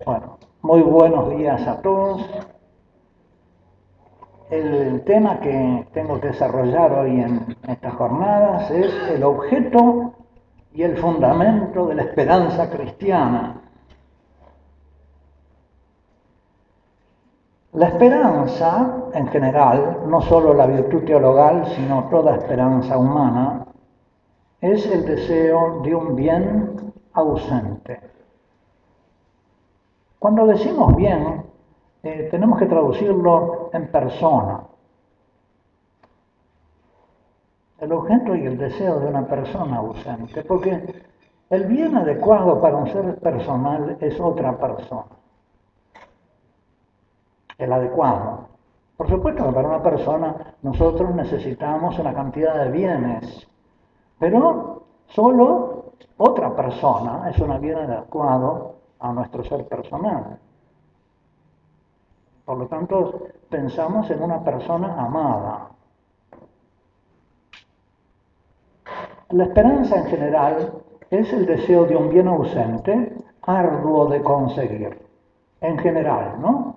Bueno, muy buenos días a todos. El tema que tengo que desarrollar hoy en estas jornadas es el objeto y el fundamento de la esperanza cristiana. La esperanza, en general, no solo la virtud teologal, sino toda esperanza humana, es el deseo de un bien ausente. Cuando decimos bien, tenemos que traducirlo en persona. El objeto y el deseo de una persona ausente, porque el bien adecuado para un ser personal es otra persona, el adecuado. Por supuesto que para una persona nosotros necesitamos una cantidad de bienes, pero solo otra persona es un bien adecuado a nuestro ser personal. Por lo tanto, pensamos en una persona amada. La esperanza en general es el deseo de un bien ausente, arduo de conseguir. En general, ¿no?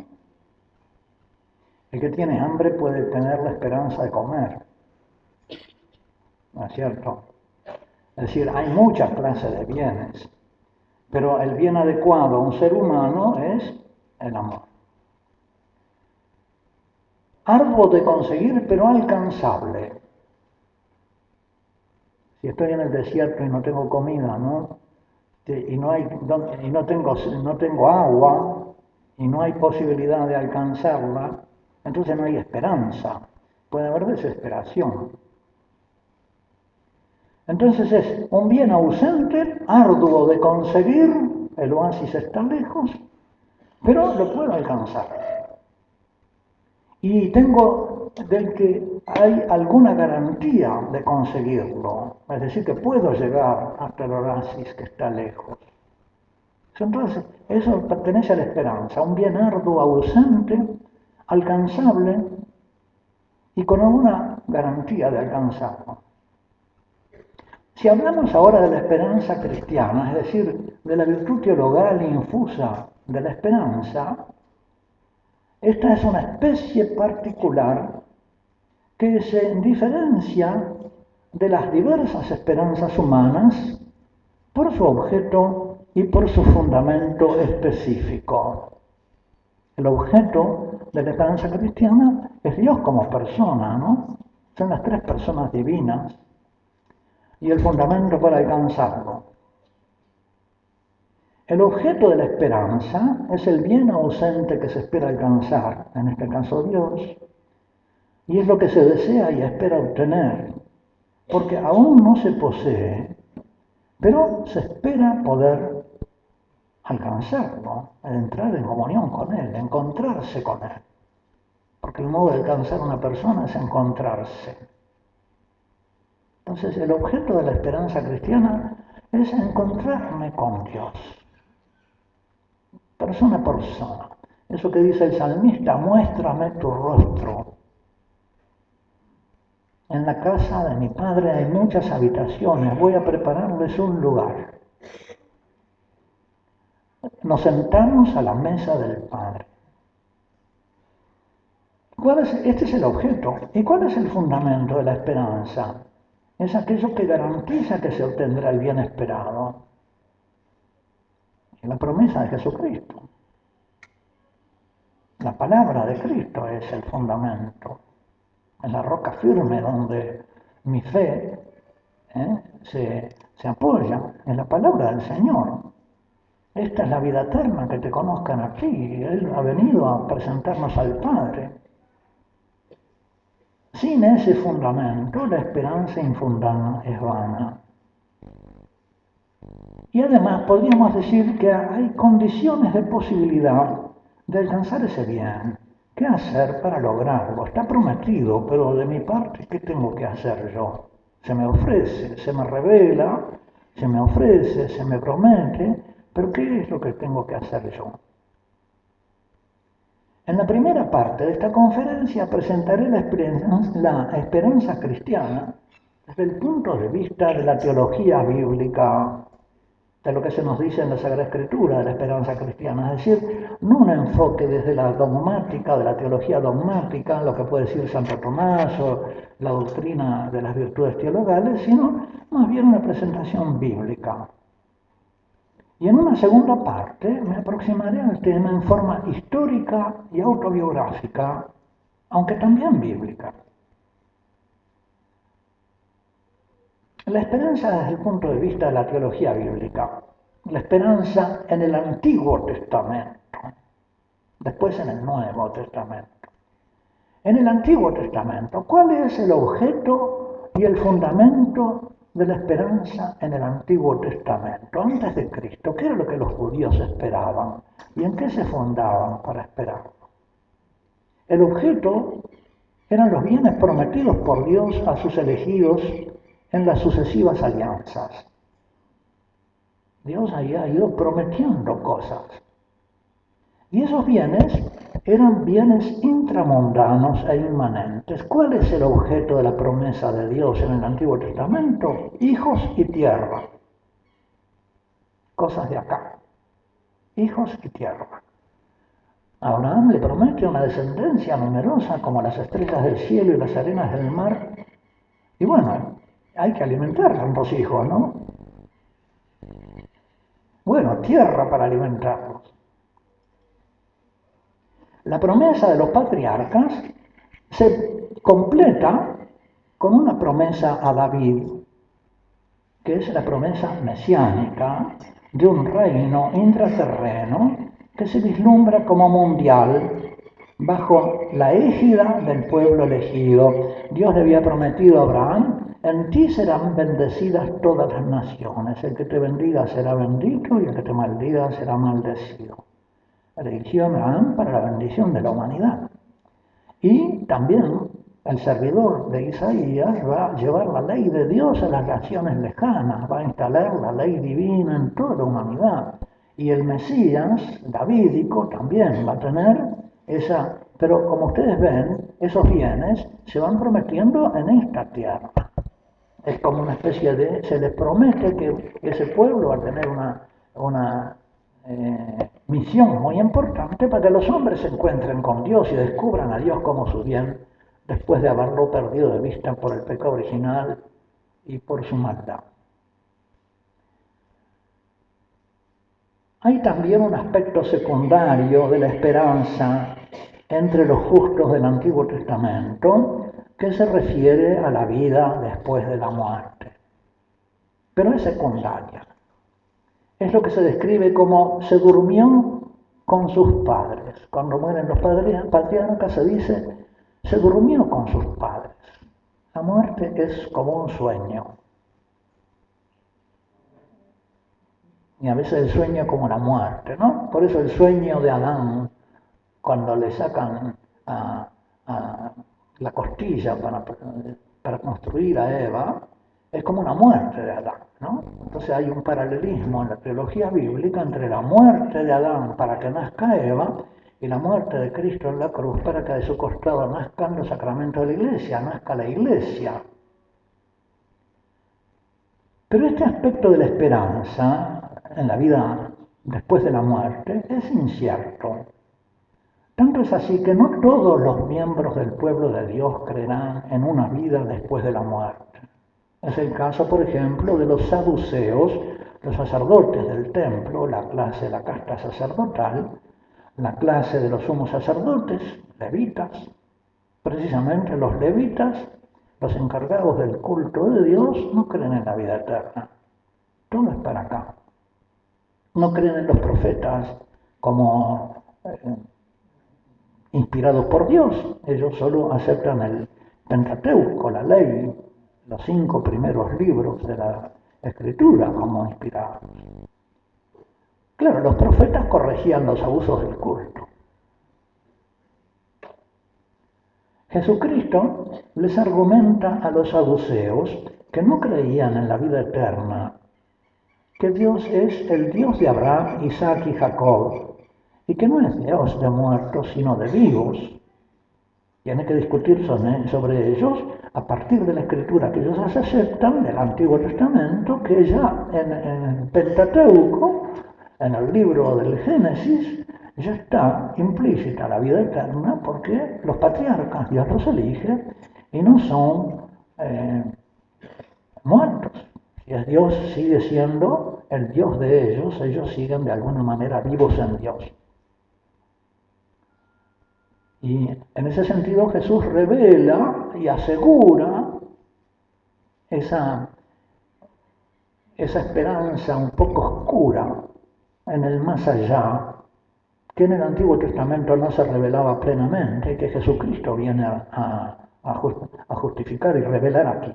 El que tiene hambre puede tener la esperanza de comer, ¿no es cierto? Es decir, hay muchas clases de bienes, pero el bien adecuado a un ser humano es el amor. Arduo de conseguir, pero alcanzable. Si estoy en el desierto y no tengo comida, ¿no? Y no tengo agua y no hay posibilidad de alcanzarla, entonces no hay esperanza, puede haber desesperación. Entonces es un bien ausente, arduo de conseguir, el oasis está lejos, pero lo puedo alcanzar. Y tengo del que hay alguna garantía de conseguirlo, es decir, que puedo llegar hasta el oasis que está lejos. Entonces, eso pertenece a la esperanza, un bien arduo, ausente, alcanzable y con alguna garantía de alcanzarlo. Si hablamos ahora de la esperanza cristiana, es decir, de la virtud teologal infusa de la esperanza, esta es una especie particular que se diferencia de las diversas esperanzas humanas por su objeto y por su fundamento específico. El objeto de la esperanza cristiana es Dios como persona, ¿no? Son las tres personas divinas y el fundamento para alcanzarlo. El objeto de la esperanza es el bien ausente que se espera alcanzar, en este caso Dios, y es lo que se desea y espera obtener, porque aún no se posee, pero se espera poder alcanzarlo, entrar en comunión con Él, encontrarse con Él. Porque el modo de alcanzar a una persona es encontrarse. Entonces, el objeto de la esperanza cristiana es encontrarme con Dios, persona por persona. Eso que dice el salmista, muéstrame tu rostro. En la casa de mi padre hay muchas habitaciones, voy a prepararles un lugar. Nos sentamos a la mesa del Padre. Este es el objeto. ¿Y cuál es el fundamento de la esperanza? Es aquello que garantiza que se obtendrá el bien esperado. La promesa de Jesucristo. La palabra de Cristo es el fundamento, es la roca firme donde mi fe se apoya, en la palabra del Señor. Esta es la vida eterna, que te conozcan a ti. Él ha venido a presentarnos al Padre. Sin ese fundamento, la esperanza infundada es vana. Y además podríamos decir que hay condiciones de posibilidad de alcanzar ese bien. ¿Qué hacer para lograrlo? Está prometido, pero de mi parte, ¿qué tengo que hacer yo? Se me ofrece, se me revela, se me ofrece, se me promete, pero ¿qué es lo que tengo que hacer yo? En la primera parte de esta conferencia presentaré la esperanza cristiana desde el punto de vista de la teología bíblica. de lo que se nos dice en la Sagrada Escritura de la esperanza cristiana, es decir, no un enfoque desde la dogmática, de la teología dogmática, lo que puede decir Santo Tomás o la doctrina de las virtudes teologales, sino más bien una presentación bíblica. Y en una segunda parte me aproximaré al tema en forma histórica y autobiográfica, aunque también bíblica. La esperanza desde el punto de vista de la teología bíblica, la esperanza en el Antiguo Testamento, después en el Nuevo Testamento. En el Antiguo Testamento, ¿cuál es el objeto y el fundamento de la esperanza en el Antiguo Testamento? Antes de Cristo, ¿qué era lo que los judíos esperaban? ¿Y en qué se fundaban para esperarlo? El objeto eran los bienes prometidos por Dios a sus elegidos en las sucesivas alianzas. Dios había ido prometiendo cosas. Y esos bienes eran bienes intramundanos e inmanentes. ¿Cuál es el objeto de la promesa de Dios en el Antiguo Testamento? Hijos y tierra. Cosas de acá. Hijos y tierra. Abraham le promete una descendencia numerosa como las estrellas del cielo y las arenas del mar. Y bueno, hay que alimentar a los hijos, ¿no? Bueno, tierra para alimentarlos. La promesa de los patriarcas se completa con una promesa a David, que es la promesa mesiánica de un reino intraterreno que se vislumbra como mundial bajo la égida del pueblo elegido. Dios le había prometido a Abraham: en ti serán bendecidas todas las naciones, el que te bendiga será bendito y el que te maldiga será maldecido. Eligió a Abraham para la bendición de la humanidad. Y también el servidor de Isaías va a llevar la ley de Dios a las naciones lejanas, va a instalar la ley divina en toda la humanidad. Y el Mesías davídico también va a tener esa, pero como ustedes ven, esos bienes se van prometiendo en esta tierra. Es como una especie de, se les promete que ese pueblo va a tener una misión muy importante para que los hombres se encuentren con Dios y descubran a Dios como su bien, después de haberlo perdido de vista por el pecado original y por su maldad. Hay también un aspecto secundario de la esperanza entre los justos del Antiguo Testamento que se refiere a la vida después de la muerte, pero es secundaria. Es lo que se describe como se durmió con sus padres. Cuando mueren los patriarcas se dice se durmió con sus padres. La muerte es como un sueño. Y a veces el sueño como la muerte, ¿no? Por eso el sueño de Adán, cuando le sacan a la costilla para construir a Eva, es como una muerte de Adán, ¿no? Entonces hay un paralelismo en la teología bíblica entre la muerte de Adán para que nazca Eva y la muerte de Cristo en la cruz para que de su costado nazcan los sacramentos de la iglesia, nazca la iglesia. Pero este aspecto de la esperanza en la vida después de la muerte es incierto. Tanto es así que no todos los miembros del pueblo de Dios creerán en una vida después de la muerte. Es el caso, por ejemplo, de los saduceos, los sacerdotes del templo, la clase de la casta sacerdotal, la clase de los sumos sacerdotes, levitas. Precisamente los levitas, los encargados del culto de Dios, no creen en la vida eterna. Todo es para acá. No creen en los profetas como inspirados por Dios. Ellos solo aceptan el Pentateuco, la ley, los 5 primeros libros de la Escritura como inspirados. Claro, los profetas corregían los abusos del culto. Jesucristo les argumenta a los saduceos que no creían en la vida eterna, que Dios es el Dios de Abraham, Isaac y Jacob, y que no es Dios de muertos, sino de vivos. tiene que discutir sobre ellos a partir de la escritura que ellos aceptan del Antiguo Testamento, que ya en el Pentateuco, en el libro del Génesis, ya está implícita la vida eterna, porque los patriarcas Dios los elige y no son muertos. Si Dios sigue siendo el Dios de ellos siguen de alguna manera vivos en Dios. Y en ese sentido Jesús revela y asegura esa esperanza un poco oscura en el más allá, que en el Antiguo Testamento no se revelaba plenamente y que Jesucristo viene a justificar y revelar aquí.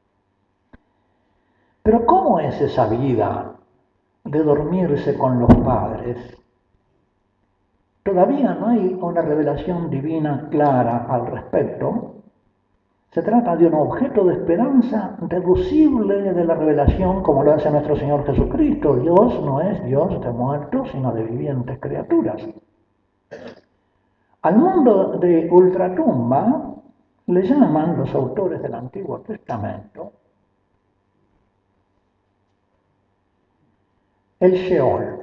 Pero ¿cómo es esa vida de dormirse con los padres? Todavía no hay una revelación divina clara al respecto. Se trata de un objeto de esperanza deducible de la revelación, como lo hace nuestro Señor Jesucristo. Dios no es Dios de muertos, sino de vivientes criaturas. Al mundo de ultratumba le llaman los autores del Antiguo Testamento el Sheol.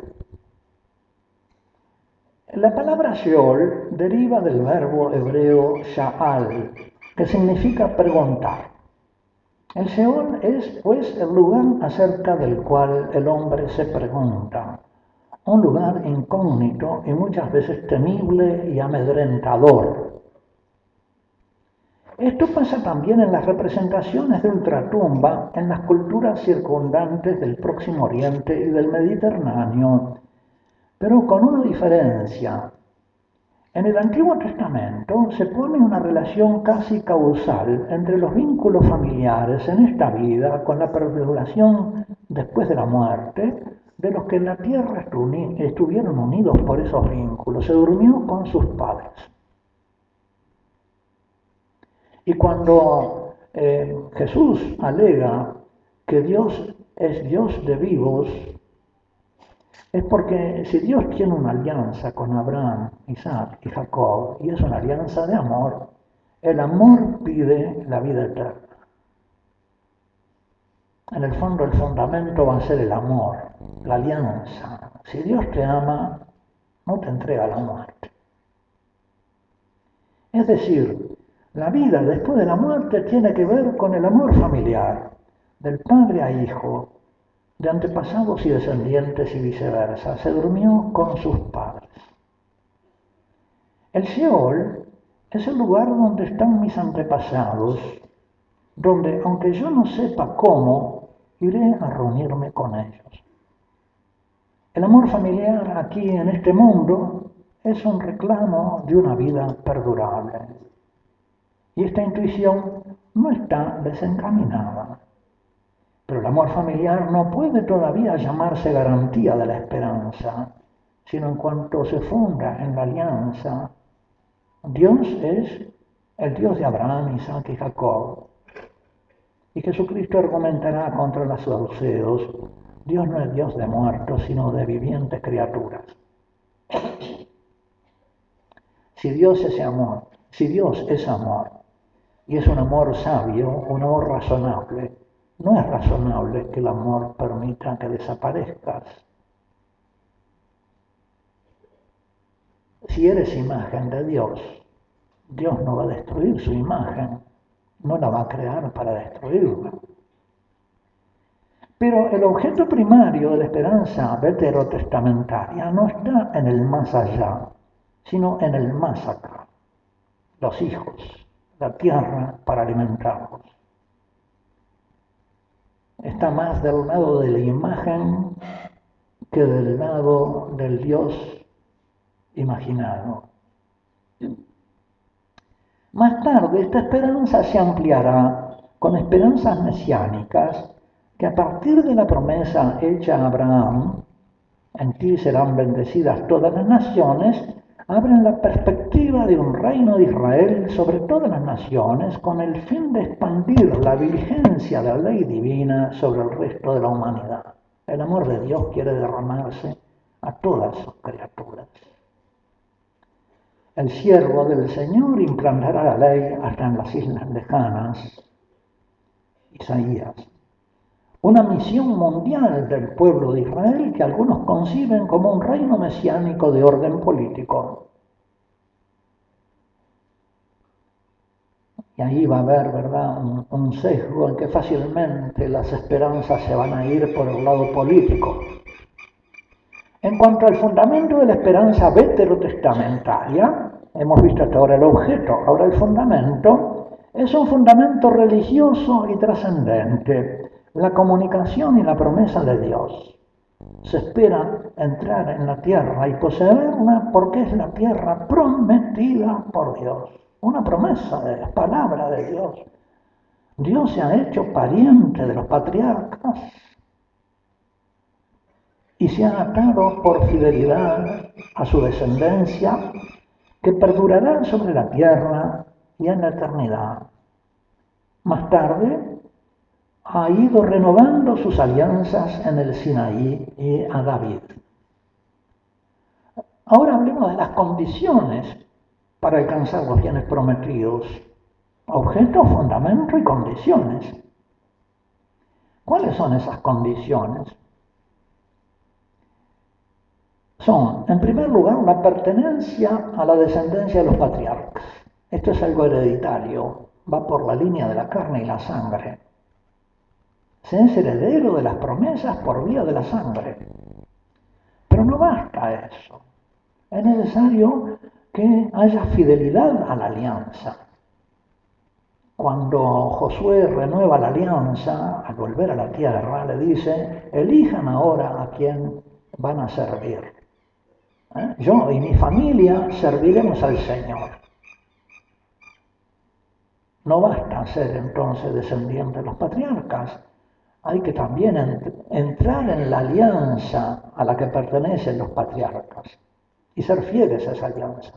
La palabra Sheol deriva del verbo hebreo sha'al, que significa preguntar. El Sheol es, pues, el lugar acerca del cual el hombre se pregunta, un lugar incógnito y muchas veces temible y amedrentador. Esto pasa también en las representaciones de ultratumba en las culturas circundantes del Próximo Oriente y del Mediterráneo, pero con una diferencia. En el Antiguo Testamento se pone una relación casi causal entre los vínculos familiares en esta vida con la perduración después de la muerte de los que en la tierra estuvieron unidos por esos vínculos. Se durmió con sus padres. Y cuando Jesús alega que Dios es Dios de vivos, es porque si Dios tiene una alianza con Abraham, Isaac y Jacob, y es una alianza de amor, el amor pide la vida eterna. En el fondo, el fundamento va a ser el amor, la alianza. Si Dios te ama, no te entrega la muerte. Es decir, la vida después de la muerte tiene que ver con el amor familiar, del padre a hijo, de antepasados y descendientes y viceversa. Se durmió con sus padres. El Sheol es el lugar donde están mis antepasados, donde, aunque yo no sepa cómo, iré a reunirme con ellos. El amor familiar aquí en este mundo es un reclamo de una vida perdurable. Y esta intuición no está desencaminada. Pero el amor familiar no puede todavía llamarse garantía de la esperanza, sino en cuanto se funda en la alianza. Dios es el Dios de Abraham, Isaac y Jacob. Y Jesucristo argumentará contra los saduceos: Dios no es Dios de muertos, sino de vivientes criaturas. Si Dios es amor, y es un amor sabio, un amor razonable, no es razonable que el amor permita que desaparezcas. Si eres imagen de Dios, Dios no va a destruir su imagen, no la va a crear para destruirla. Pero el objeto primario de la esperanza veterotestamentaria no está en el más allá, sino en el más acá. Los hijos, la tierra para alimentarlos. Está más del lado de la imagen que del lado del Dios imaginado. Más tarde, esta esperanza se ampliará con esperanzas mesiánicas que, a partir de la promesa hecha a Abraham, en ti serán bendecidas todas las naciones, abren la perspectiva de un reino de Israel sobre todas las naciones con el fin de expandir la vigencia de la ley divina sobre el resto de la humanidad. El amor de Dios quiere derramarse a todas sus criaturas. El siervo del Señor implantará la ley hasta en las islas lejanas. Isaías. Una misión mundial del pueblo de Israel que algunos conciben como un reino mesiánico de orden político. Y ahí va a haber, ¿verdad?, un sesgo en que fácilmente las esperanzas se van a ir por el lado político. En cuanto al fundamento de la esperanza veterotestamentaria, hemos visto hasta ahora el objeto, ahora el fundamento es un fundamento religioso y trascendente, la comunicación y la promesa de Dios. Se espera entrar en la tierra y poseerla porque es la tierra prometida por Dios. Una promesa de la palabra de Dios. Dios se ha hecho pariente de los patriarcas y se ha atado por fidelidad a su descendencia que perdurará sobre la tierra y en la eternidad. Más tarde ha ido renovando sus alianzas en el Sinaí y a David. Ahora hablemos de las condiciones para alcanzar los bienes prometidos. Objeto, fundamento y condiciones. ¿Cuáles son esas condiciones? Son, en primer lugar, la pertenencia a la descendencia de los patriarcas. Esto es algo hereditario, va por la línea de la carne y la sangre. Se es heredero de las promesas por vía de la sangre. Pero no basta eso. Es necesario que haya fidelidad a la alianza. Cuando Josué renueva la alianza, al volver a la tierra, le dice, elijan ahora a quién van a servir. Yo y mi familia serviremos al Señor. No basta ser entonces descendiente de los patriarcas, hay que también entrar en la alianza a la que pertenecen los patriarcas y ser fieles a esa alianza.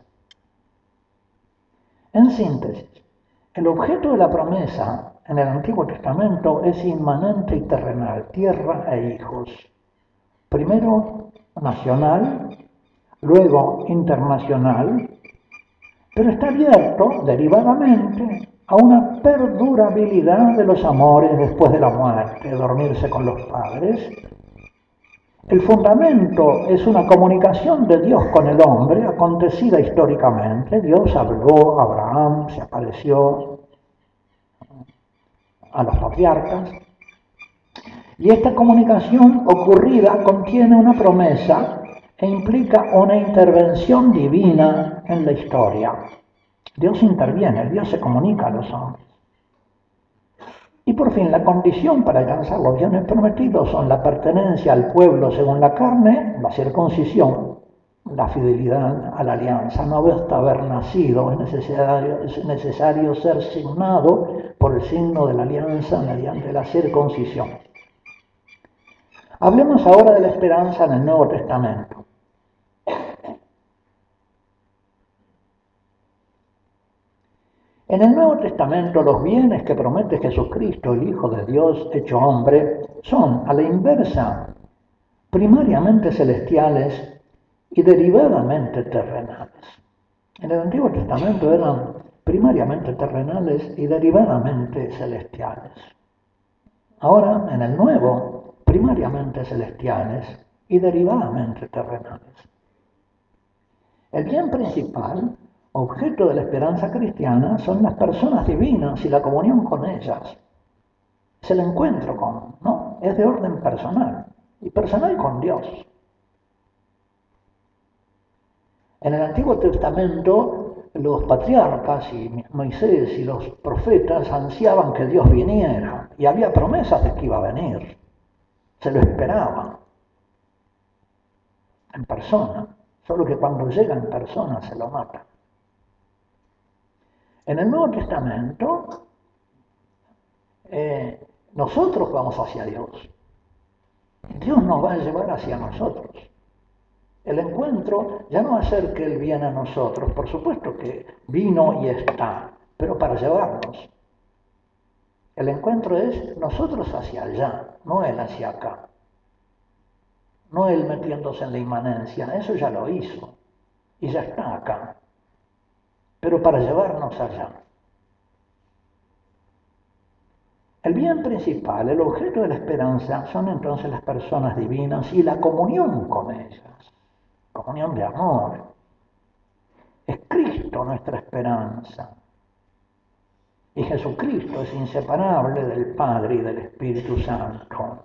En síntesis, el objeto de la promesa en el Antiguo Testamento es inmanente y terrenal, tierra e hijos. Primero nacional, luego internacional, pero está abierto derivadamente a una perdurabilidad de los amores después de la muerte, dormirse con los padres. El fundamento es una comunicación de Dios con el hombre, acontecida históricamente. Dios habló a Abraham, se apareció a los patriarcas, y esta comunicación ocurrida contiene una promesa e implica una intervención divina en la historia. Dios interviene, Dios se comunica a los hombres. Y por fin, la condición para alcanzar los bienes prometidos son la pertenencia al pueblo según la carne, la circuncisión, la fidelidad a la alianza. No basta haber nacido, es necesario ser signado por el signo de la alianza mediante la circuncisión. Hablemos ahora de la esperanza en el Nuevo Testamento. En el Nuevo Testamento los bienes que promete Jesucristo, el Hijo de Dios hecho hombre, son a la inversa, primariamente celestiales y derivadamente terrenales. En el Antiguo Testamento eran primariamente terrenales y derivadamente celestiales. Ahora, en el Nuevo, primariamente celestiales y derivadamente terrenales. El bien principal, objeto de la esperanza cristiana, son las personas divinas y la comunión con ellas. Es el encuentro con, ¿no? Es de orden personal, y personal con Dios. En el Antiguo Testamento, los patriarcas y Moisés y los profetas ansiaban que Dios viniera, y había promesas de que iba a venir. Se lo esperaban en persona, solo que cuando llega en persona se lo matan. En el Nuevo Testamento, nosotros vamos hacia Dios. Dios nos va a llevar hacia nosotros. El encuentro ya no va a ser que Él viene a nosotros, por supuesto que vino y está, pero para llevarnos. El encuentro es nosotros hacia allá, no Él hacia acá. No Él metiéndose en la inmanencia, eso ya lo hizo y ya está acá. pero para llevarnos allá. El bien principal, el objeto de la esperanza, son entonces las personas divinas y la comunión con ellas, comunión de amor. Es Cristo nuestra esperanza. Y Jesucristo es inseparable del Padre y del Espíritu Santo.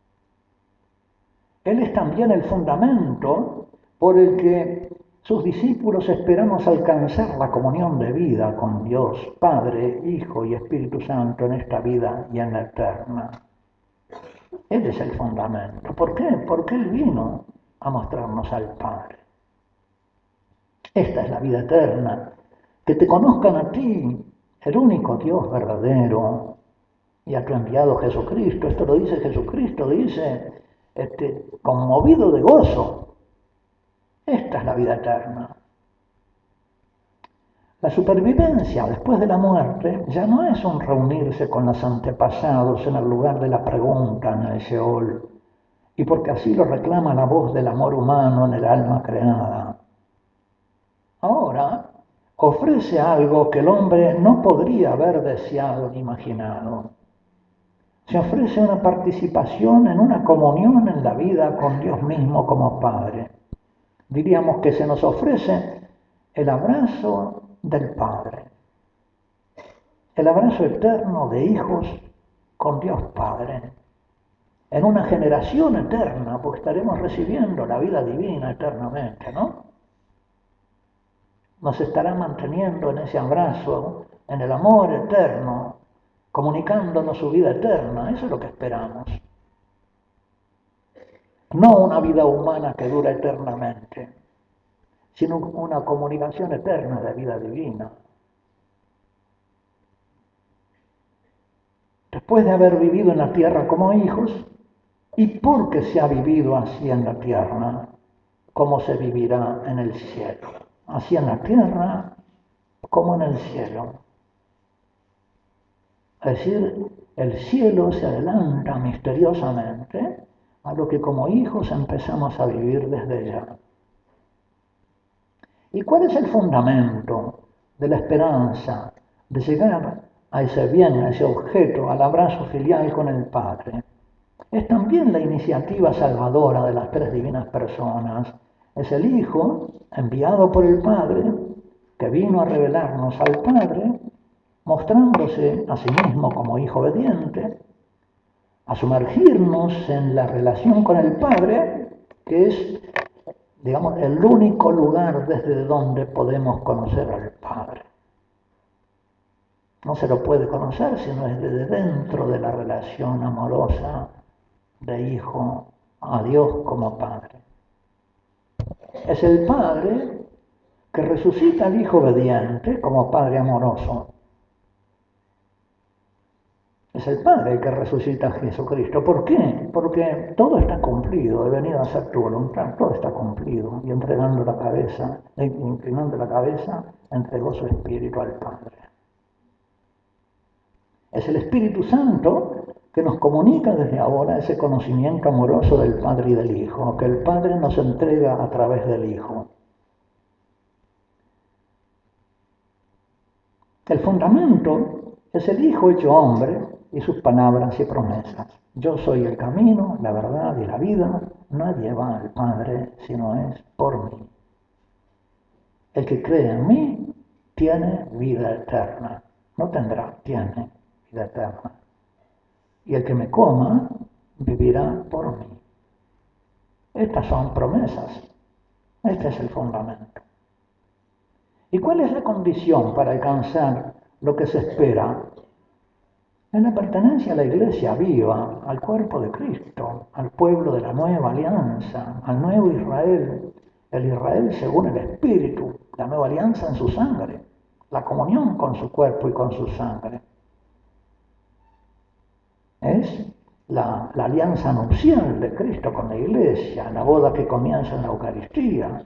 Él es también el fundamento por el que sus discípulos esperamos alcanzar la comunión de vida con Dios, Padre, Hijo y Espíritu Santo en esta vida y en la eterna. Él es el fundamento. ¿Por qué? Porque Él vino a mostrarnos al Padre. Esta es la vida eterna, que te conozcan a ti, el único Dios verdadero, y a tu enviado Jesucristo. Esto lo dice Jesucristo, dice, conmovido de gozo. Esta es la vida eterna. La supervivencia después de la muerte ya no es un reunirse con los antepasados en el lugar de la pregunta en el Sheol, y porque así lo reclama la voz del amor humano en el alma creada. Ahora ofrece algo que el hombre no podría haber deseado ni imaginado. Se ofrece una participación en una comunión en la vida con Dios mismo como Padre. Diríamos que se nos ofrece el abrazo del Padre, el abrazo eterno de hijos con Dios Padre, en una generación eterna, porque estaremos recibiendo la vida divina eternamente, ¿no? Nos estará manteniendo en ese abrazo, en el amor eterno, comunicándonos su vida eterna. Eso es lo que esperamos. No una vida humana que dura eternamente, sino una comunicación eterna de vida divina. Después de haber vivido en la tierra como hijos, y porque se ha vivido así en la tierra, como se vivirá en el cielo. Así en la tierra como en el cielo. Es decir, el cielo se adelanta misteriosamente a lo que como hijos empezamos a vivir desde ya. ¿Y cuál es el fundamento de la esperanza de llegar a ese bien, a ese objeto, al abrazo filial con el Padre? Es también la iniciativa salvadora de las tres divinas personas. Es el Hijo, enviado por el Padre, que vino a revelarnos al Padre, mostrándose a sí mismo como Hijo obediente, a sumergirnos en la relación con el Padre, que es, digamos, el único lugar desde donde podemos conocer al Padre. No se lo puede conocer sino desde dentro de la relación amorosa de hijo a Dios como Padre. Es el Padre que resucita al Hijo obediente como Padre amoroso. Es el Padre el que resucita a Jesucristo. ¿Por qué? Porque todo está cumplido, he venido a hacer tu voluntad, todo está cumplido. Y entregando la cabeza, inclinando la cabeza, entregó su espíritu al Padre. Es el Espíritu Santo que nos comunica desde ahora ese conocimiento amoroso del Padre y del Hijo, que el Padre nos entrega a través del Hijo. El fundamento es el Hijo hecho hombre y sus palabras y promesas. Yo soy el camino, la verdad y la vida. Nadie va al Padre si no es por mí. El que cree en mí tiene vida eterna. No tendrá, tiene vida eterna. Y el que me coma vivirá por mí. Estas son promesas. Este es el fundamento. ¿Y cuál es la condición para alcanzar lo que se espera? Es la pertenencia a la iglesia viva, al cuerpo de Cristo, al pueblo de la nueva alianza, al nuevo Israel, el Israel según el Espíritu, la nueva alianza en su sangre, la comunión con su cuerpo y con su sangre. Es la alianza nupcial de Cristo con la iglesia, la boda que comienza en la Eucaristía.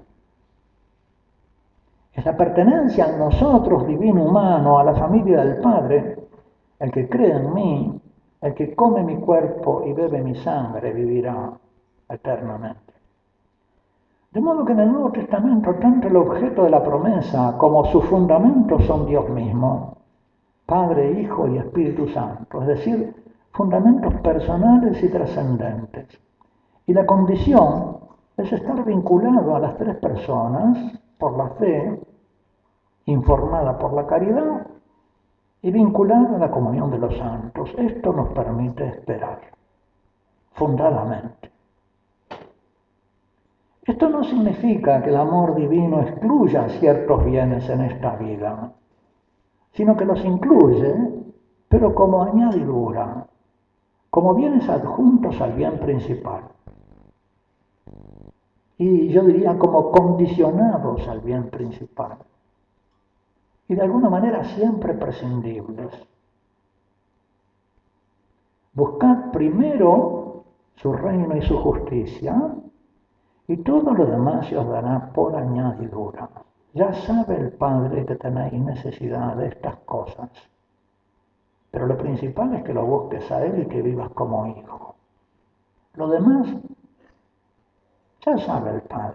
Es la pertenencia a nosotros, divino humano, a la familia del Padre. El que cree en mí, el que come mi cuerpo y bebe mi sangre, vivirá eternamente. De modo que en el Nuevo Testamento tanto el objeto de la promesa como sus fundamentos son Dios mismo, Padre, Hijo y Espíritu Santo, es decir, fundamentos personales y trascendentes. Y la condición es estar vinculado a las tres personas por la fe, informada por la caridad y vinculado a la comunión de los santos. Esto nos permite esperar, fundadamente. Esto no significa que el amor divino excluya ciertos bienes en esta vida, sino que los incluye, pero como añadidura, como bienes adjuntos al bien principal. Y yo diría como condicionados al bien principal. Y de alguna manera siempre prescindibles. Buscad primero su reino y su justicia, y todo lo demás se os dará por añadidura. Ya sabe el Padre que tenéis necesidad de estas cosas, pero lo principal es que lo busques a Él y que vivas como hijo. Lo demás ya sabe el Padre.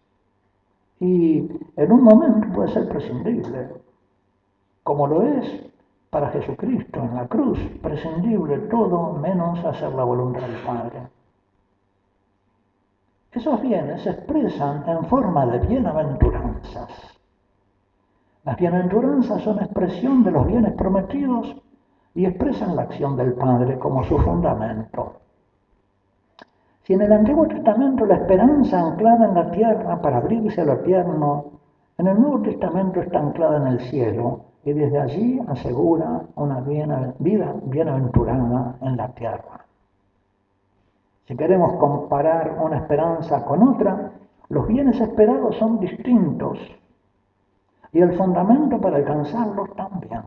Y en un momento puede ser prescindible, como lo es para Jesucristo en la cruz, prescindible todo menos hacer la voluntad del Padre. Esos bienes se expresan en forma de bienaventuranzas. Las bienaventuranzas son expresión de los bienes prometidos y expresan la acción del Padre como su fundamento. Si en el Antiguo Testamento la esperanza anclada en la tierra para abrirse a lo eterno, en el Nuevo Testamento está anclada en el cielo y desde allí asegura una vida bienaventurada en la tierra. Si queremos comparar una esperanza con otra, los bienes esperados son distintos y el fundamento para alcanzarlos también.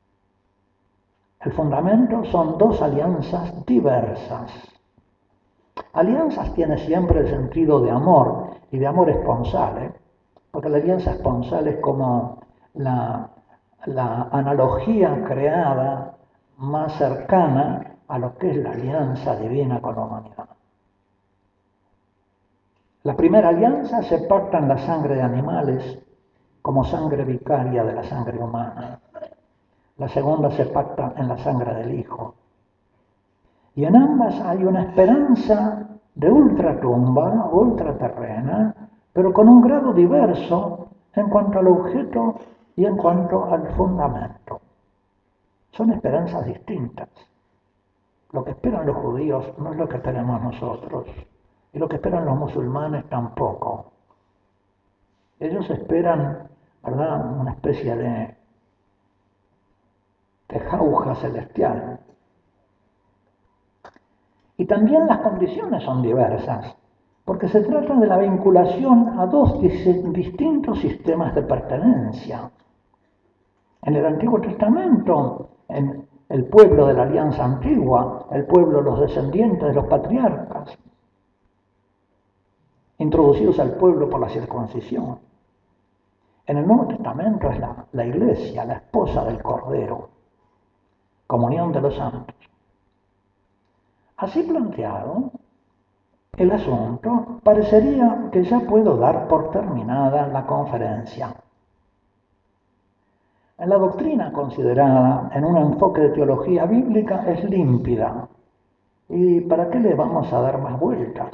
El fundamento son dos alianzas diversas. Alianzas tiene siempre el sentido de amor y de amor esponsal, porque la alianza esponsal es como la analogía creada más cercana a lo que es la alianza divina con la humanidad. La primera alianza se pacta en la sangre de animales como sangre vicaria de la sangre humana. La segunda se pacta en la sangre del Hijo. Y en ambas hay una esperanza de ultratumba, ultraterrena, pero con un grado diverso en cuanto al objeto y en cuanto al fundamento. Son esperanzas distintas. Lo que esperan los judíos no es lo que esperamos nosotros, y lo que esperan los musulmanes tampoco. Ellos esperan, ¿verdad?, una especie de jauja celestial. Y también las condiciones son diversas, porque se trata de la vinculación a dos distintos sistemas de pertenencia. En el Antiguo Testamento, en el pueblo de la Alianza Antigua, el pueblo de los descendientes de los patriarcas, introducidos al pueblo por la circuncisión. En el Nuevo Testamento es la Iglesia, la esposa del Cordero, comunión de los santos. Así planteado, el asunto parecería que ya puedo dar por terminada la conferencia. La doctrina considerada en un enfoque de teología bíblica es límpida. ¿Y para qué le vamos a dar más vueltas?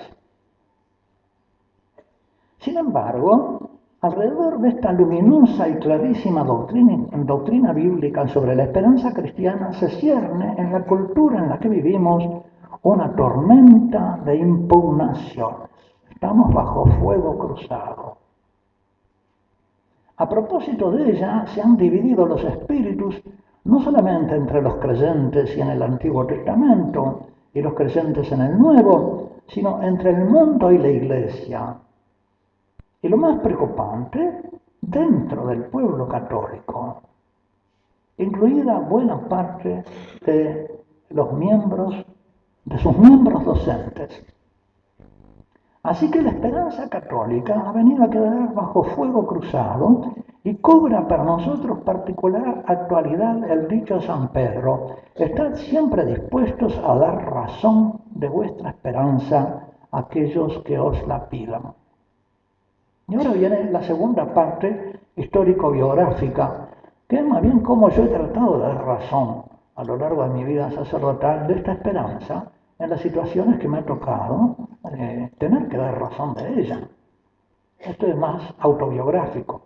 Sin embargo, alrededor de esta luminosa y clarísima doctrina bíblica sobre la esperanza cristiana se cierne en la cultura en la que vivimos una tormenta de impugnaciones. Estamos bajo fuego cruzado. A propósito de ella, se han dividido los espíritus no solamente entre los creyentes y en el Antiguo Testamento y los creyentes en el Nuevo, sino entre el mundo y la Iglesia. Y lo más preocupante, dentro del pueblo católico, incluida buena parte de los miembros, de sus miembros docentes. Así que la esperanza católica ha venido a quedar bajo fuego cruzado y cobra para nosotros particular actualidad el dicho de San Pedro: estad siempre dispuestos a dar razón de vuestra esperanza a aquellos que os la pidan. Y ahora viene la segunda parte histórico-biográfica, que es más bien cómo yo he tratado de dar razón a lo largo de mi vida sacerdotal de esta esperanza en las situaciones que me ha tocado tener que dar razón de ella. Esto es más autobiográfico.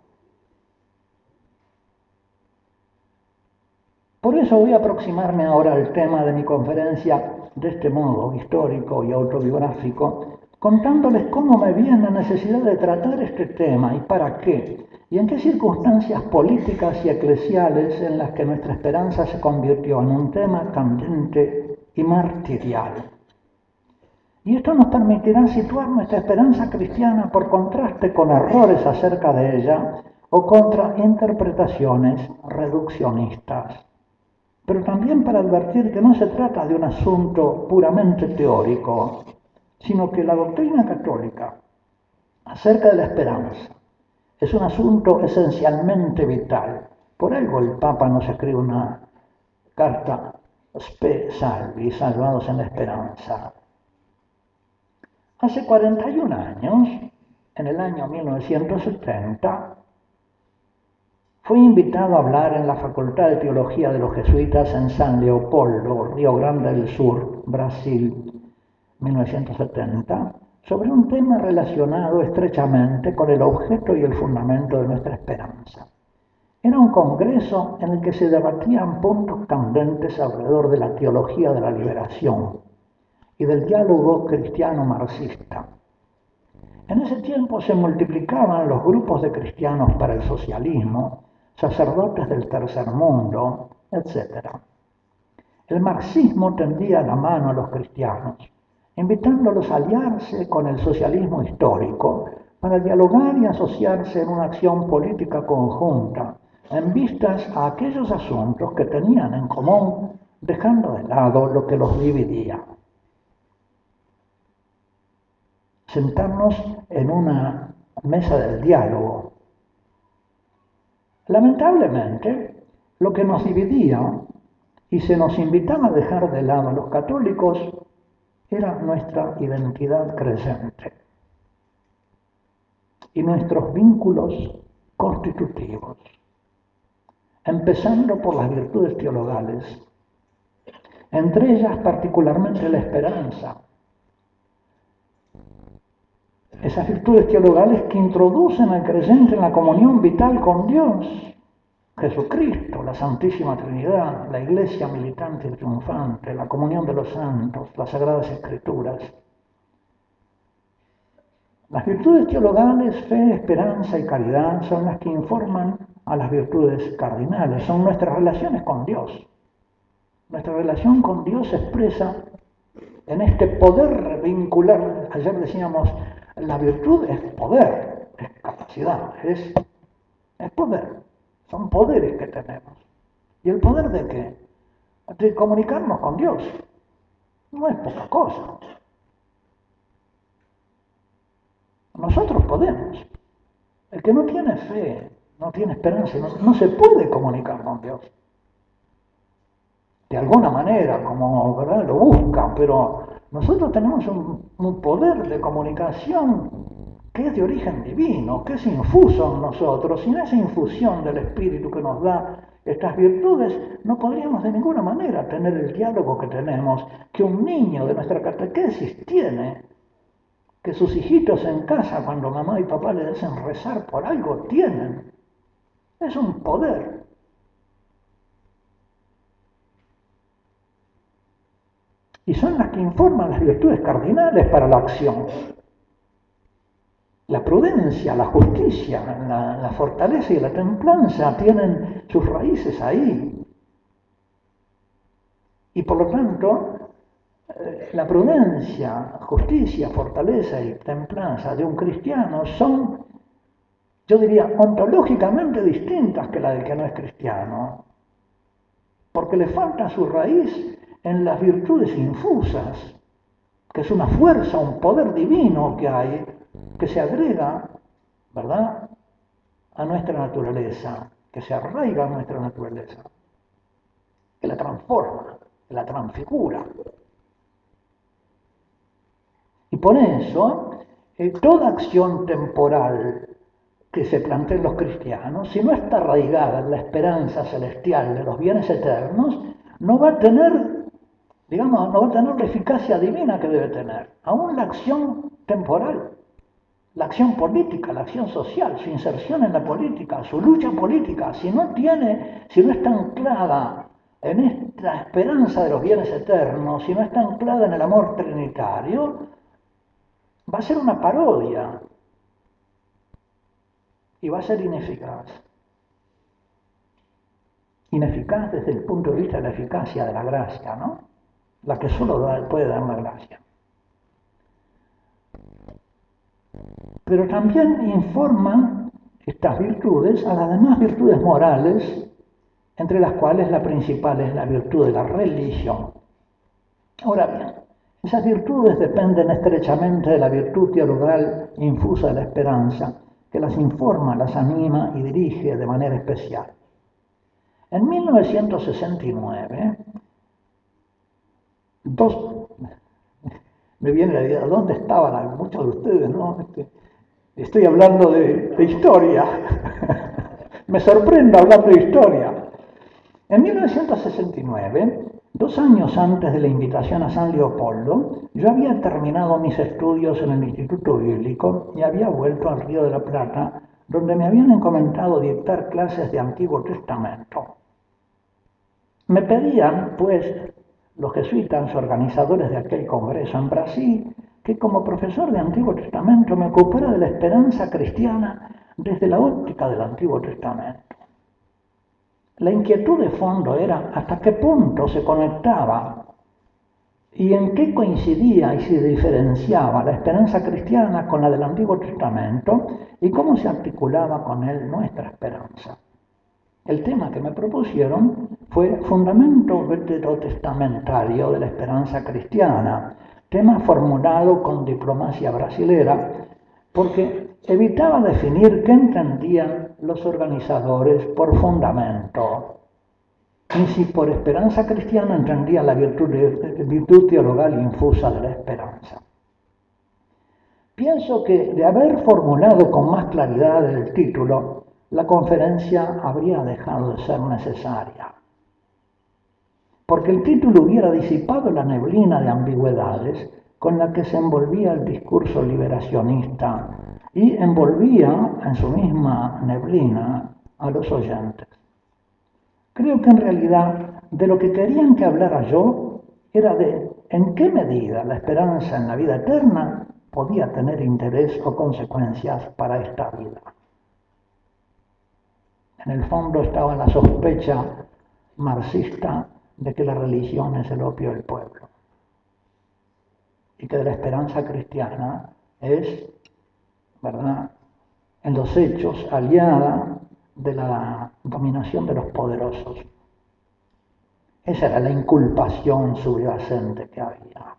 Por eso voy a aproximarme ahora al tema de mi conferencia de este modo, histórico y autobiográfico, contándoles cómo me vi en la necesidad de tratar este tema y para qué, y en qué circunstancias políticas y eclesiales en las que nuestra esperanza se convirtió en un tema candente y martirial. Y esto nos permitirá situar nuestra esperanza cristiana por contraste con errores acerca de ella o contra interpretaciones reduccionistas, pero también para advertir que no se trata de un asunto puramente teórico, sino que la doctrina católica acerca de la esperanza es un asunto esencialmente vital. Por algo el Papa nos escribe una carta Spe Salvi, salvados en la esperanza. Hace 41 años, en el año 1970, fui invitado a hablar en la Facultad de Teología de los Jesuitas en San Leopoldo, Río Grande del Sur, Brasil, 1970, sobre un tema relacionado estrechamente con el objeto y el fundamento de nuestra esperanza. Era un congreso en el que se debatían puntos candentes alrededor de la teología de la liberación y del diálogo cristiano-marxista. En ese tiempo se multiplicaban los grupos de cristianos para el socialismo, sacerdotes del tercer mundo, etc. El marxismo tendía la mano a los cristianos, invitándolos a aliarse con el socialismo histórico para dialogar y asociarse en una acción política conjunta en vistas a aquellos asuntos que tenían en común, dejando de lado lo que los dividía. Sentarnos en una mesa del diálogo. Lamentablemente, lo que nos dividía y se nos invitaba a dejar de lado a los católicos era nuestra identidad creyente y nuestros vínculos constitutivos, empezando por las virtudes teologales, entre ellas particularmente la esperanza. Esas virtudes teologales que introducen al creyente en la comunión vital con Dios, Jesucristo, la Santísima Trinidad, la Iglesia militante y triunfante, la comunión de los santos, las Sagradas Escrituras. Las virtudes teologales, fe, esperanza y caridad, son las que informan a las virtudes cardinales, son nuestras relaciones con Dios. Nuestra relación con Dios se expresa en este poder vincular. Ayer decíamos, la virtud es poder, es capacidad, es poder. Son poderes que tenemos. ¿Y el poder de qué? De comunicarnos con Dios. No es poca cosa. Nosotros podemos. El que no tiene fe, no tiene esperanza, no se puede comunicar con Dios. De alguna manera, como ¿verdad? Lo buscan, pero nosotros tenemos un poder de comunicación que es de origen divino, que es infuso en nosotros. Sin esa infusión del Espíritu que nos da estas virtudes, no podríamos de ninguna manera tener el diálogo que tenemos, que un niño de nuestra catequesis tiene, que sus hijitos en casa, cuando mamá y papá le hacen rezar por algo, tienen. Es un poder. Y son las que informan las virtudes cardinales para la acción. La prudencia, la justicia, la fortaleza y la templanza tienen sus raíces ahí. Y por lo tanto, la prudencia, justicia, fortaleza y templanza de un cristiano son, yo diría, ontológicamente distintas que la del que no es cristiano, porque le falta su raíz en las virtudes infusas, que es una fuerza, un poder divino que hay, que se agrega, ¿verdad?, a nuestra naturaleza, que se arraiga a nuestra naturaleza, que la transforma, que la transfigura. Y por eso, toda acción temporal que se planteen los cristianos, si no está arraigada en la esperanza celestial de los bienes eternos, no va a tener, digamos, no va a tener la eficacia divina que debe tener. Aún la acción temporal, la acción política, la acción social, su inserción en la política, su lucha política, si no está anclada en esta esperanza de los bienes eternos, si no está anclada en el amor trinitario, va a ser una parodia y va a ser ineficaz. Ineficaz desde el punto de vista de la eficacia de la gracia, ¿no? La que solo puede dar la gracia. Pero también informan estas virtudes a las demás virtudes morales, entre las cuales la principal es la virtud de la religión. Ahora bien, esas virtudes dependen estrechamente de la virtud teologal infusa de la esperanza, que las informa, las anima y dirige de manera especial. En 1969, me viene la idea, ¿dónde estaban muchos de ustedes? ¿No? Estoy hablando de historia, me sorprendo hablando de historia. En 1969, 2 años antes de la invitación a San Leopoldo, yo había terminado mis estudios en el Instituto Bíblico y había vuelto al Río de la Plata, donde me habían encomendado dictar clases de Antiguo Testamento. Me pedían, pues, los jesuitas, organizadores de aquel congreso en Brasil, que como profesor de Antiguo Testamento me ocupara de la esperanza cristiana desde la óptica del Antiguo Testamento. La inquietud de fondo era hasta qué punto se conectaba y en qué coincidía y se diferenciaba la esperanza cristiana con la del Antiguo Testamento y cómo se articulaba con él nuestra esperanza. El tema que me propusieron fue fundamento veterotestamentario de la esperanza cristiana, tema formulado con diplomacia brasilera, porque evitaba definir qué entendían los organizadores por fundamento, y si por esperanza cristiana entendían la virtud teologal infusa de la esperanza. Pienso que de haber formulado con más claridad el título, la conferencia habría dejado de ser necesaria, porque el título hubiera disipado la neblina de ambigüedades con la que se envolvía el discurso liberacionista y envolvía en su misma neblina a los oyentes. Creo que en realidad de lo que querían que hablara yo era de en qué medida la esperanza en la vida eterna podía tener interés o consecuencias para esta vida. En el fondo estaba la sospecha marxista de que la religión es el opio del pueblo y que la esperanza cristiana es, ¿verdad?, en los hechos aliada de la dominación de los poderosos. Esa era la inculpación subyacente que había.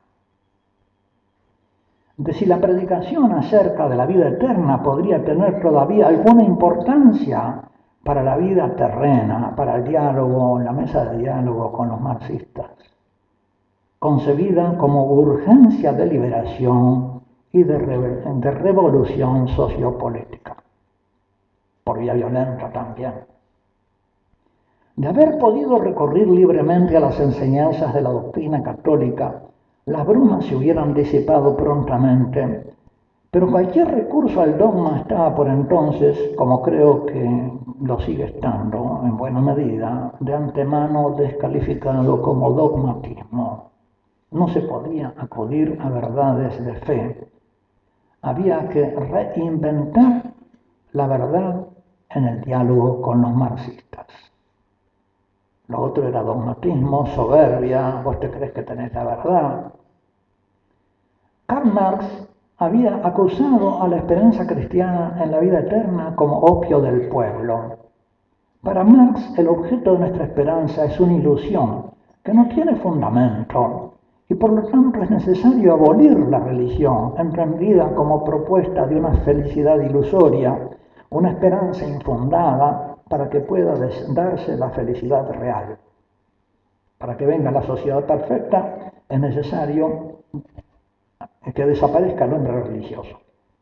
De si la predicación acerca de la vida eterna podría tener todavía alguna importancia para la vida terrena, para el diálogo, la mesa de diálogo con los marxistas, concebida como urgencia de liberación y de revolución sociopolítica, por vía violenta también. De haber podido recurrir libremente a las enseñanzas de la doctrina católica, las brumas se hubieran disipado prontamente, pero cualquier recurso al dogma estaba por entonces, como creo que lo sigue estando en buena medida, de antemano descalificado como dogmatismo. No se podía acudir a verdades de fe. Había que reinventar la verdad en el diálogo con los marxistas. Lo otro era dogmatismo, soberbia, vos te crees que tenés la verdad. Karl Marx había acusado a la esperanza cristiana en la vida eterna como opio del pueblo. Para Marx, el objeto de nuestra esperanza es una ilusión que no tiene fundamento y por lo tanto es necesario abolir la religión, entendida como propuesta de una felicidad ilusoria, una esperanza infundada para que pueda darse la felicidad real. Para que venga la sociedad perfecta es necesario que desaparezca el hombre religioso.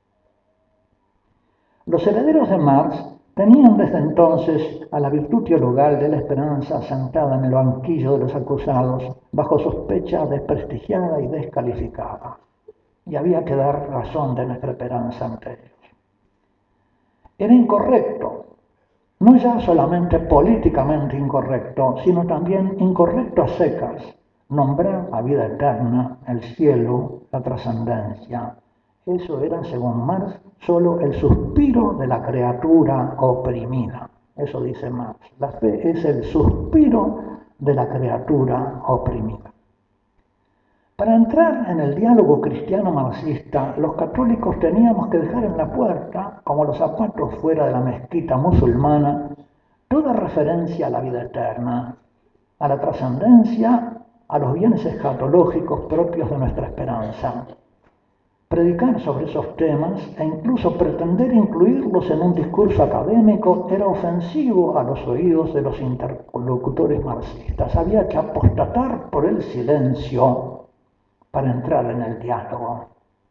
Los herederos de Marx tenían desde entonces a la virtud teologal de la esperanza sentada en el banquillo de los acusados, bajo sospecha desprestigiada y descalificada. Y había que dar razón de nuestra esperanza ante ellos. Era incorrecto, no ya solamente políticamente incorrecto, sino también incorrecto a secas, nombrar la vida eterna, el cielo, la trascendencia. Eso era, según Marx, solo el suspiro de la criatura oprimida. Eso dice Marx. La fe es el suspiro de la criatura oprimida. Para entrar en el diálogo cristiano-marxista, los católicos teníamos que dejar en la puerta, como los zapatos fuera de la mezquita musulmana, toda referencia a la vida eterna, a la trascendencia, a los bienes escatológicos propios de nuestra esperanza. Predicar sobre esos temas e incluso pretender incluirlos en un discurso académico era ofensivo a los oídos de los interlocutores marxistas. Había que apostatar por el silencio para entrar en el diálogo.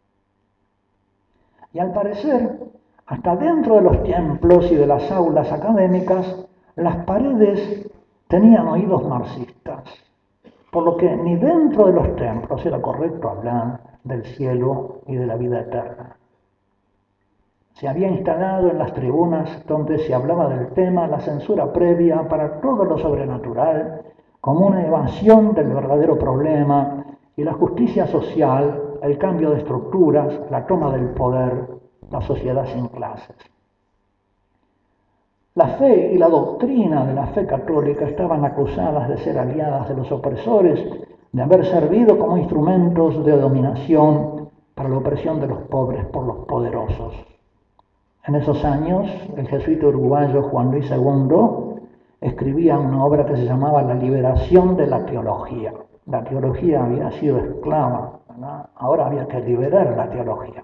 Y al parecer, hasta dentro de los templos y de las aulas académicas, las paredes tenían oídos marxistas, por lo que ni dentro de los templos era correcto hablar del cielo y de la vida eterna. Se había instalado en las tribunas donde se hablaba del tema la censura previa para todo lo sobrenatural, como una evasión del verdadero problema, y la justicia social, el cambio de estructuras, la toma del poder, la sociedad sin clases. La fe y la doctrina de la fe católica estaban acusadas de ser aliadas de los opresores, de haber servido como instrumentos de dominación para la opresión de los pobres por los poderosos. En esos años, el jesuita uruguayo Juan Luis II escribía una obra que se llamaba La liberación de la teología. La teología había sido esclava, ¿verdad? Ahora había que liberar la teología.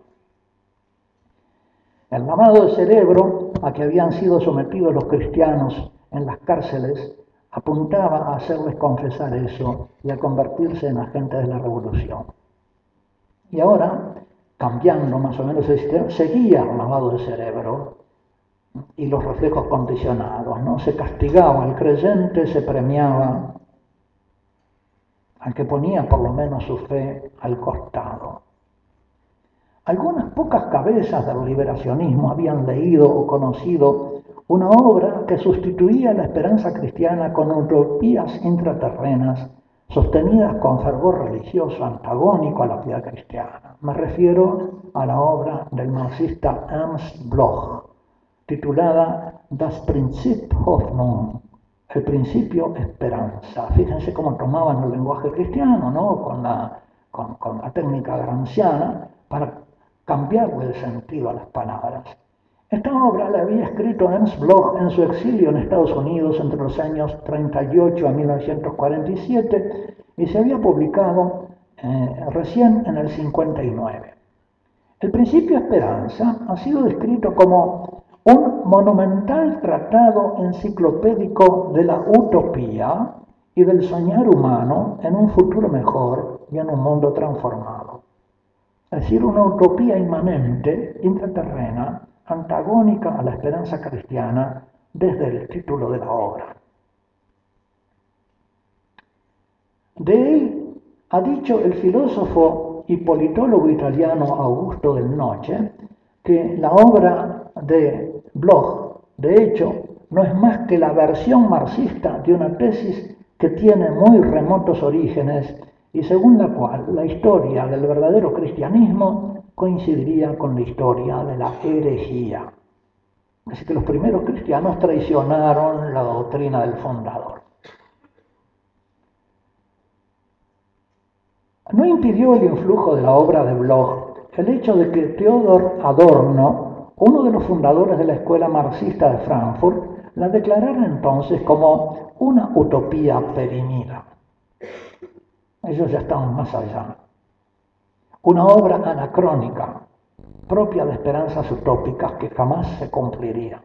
El lavado de cerebro a que habían sido sometidos los cristianos en las cárceles apuntaba a hacerles confesar eso y a convertirse en agentes de la revolución. Y ahora, cambiando más o menos el sistema, seguía el lavado de cerebro y los reflejos condicionados, ¿no? Se castigaba al creyente, se premiaba al que ponía por lo menos su fe al costado. Algunas pocas cabezas del liberacionismo habían leído o conocido una obra que sustituía la esperanza cristiana con utopías intraterrenas sostenidas con fervor religioso antagónico a la piedad cristiana. Me refiero a la obra del marxista Ernst Bloch, titulada Das Prinzip Hoffnung, el principio esperanza. Fíjense cómo tomaban el lenguaje cristiano, ¿no? con la técnica gramsciana, para cambiarle el sentido a las palabras. Esta obra la había escrito Ernst Bloch en su exilio en Estados Unidos entre los años 38 a 1947 y se había publicado recién en el 59. El principio esperanza ha sido descrito como un monumental tratado enciclopédico de la utopía y del soñar humano en un futuro mejor y en un mundo transformado. Es decir, una utopía inmanente, intraterrena, antagónica a la esperanza cristiana desde el título de la obra. De él ha dicho el filósofo y politólogo italiano Augusto Del Noce que la obra de Bloch, de hecho, no es más que la versión marxista de una tesis que tiene muy remotos orígenes y según la cual la historia del verdadero cristianismo coincidiría con la historia de la herejía. Así que los primeros cristianos traicionaron la doctrina del fundador. No impidió el influjo de la obra de Bloch el hecho de que Theodor Adorno, uno de los fundadores de la escuela marxista de Frankfurt, la declarara entonces como una utopía perimida. Ellos ya estaban más allá. Una obra anacrónica, propia de esperanzas utópicas que jamás se cumplirían.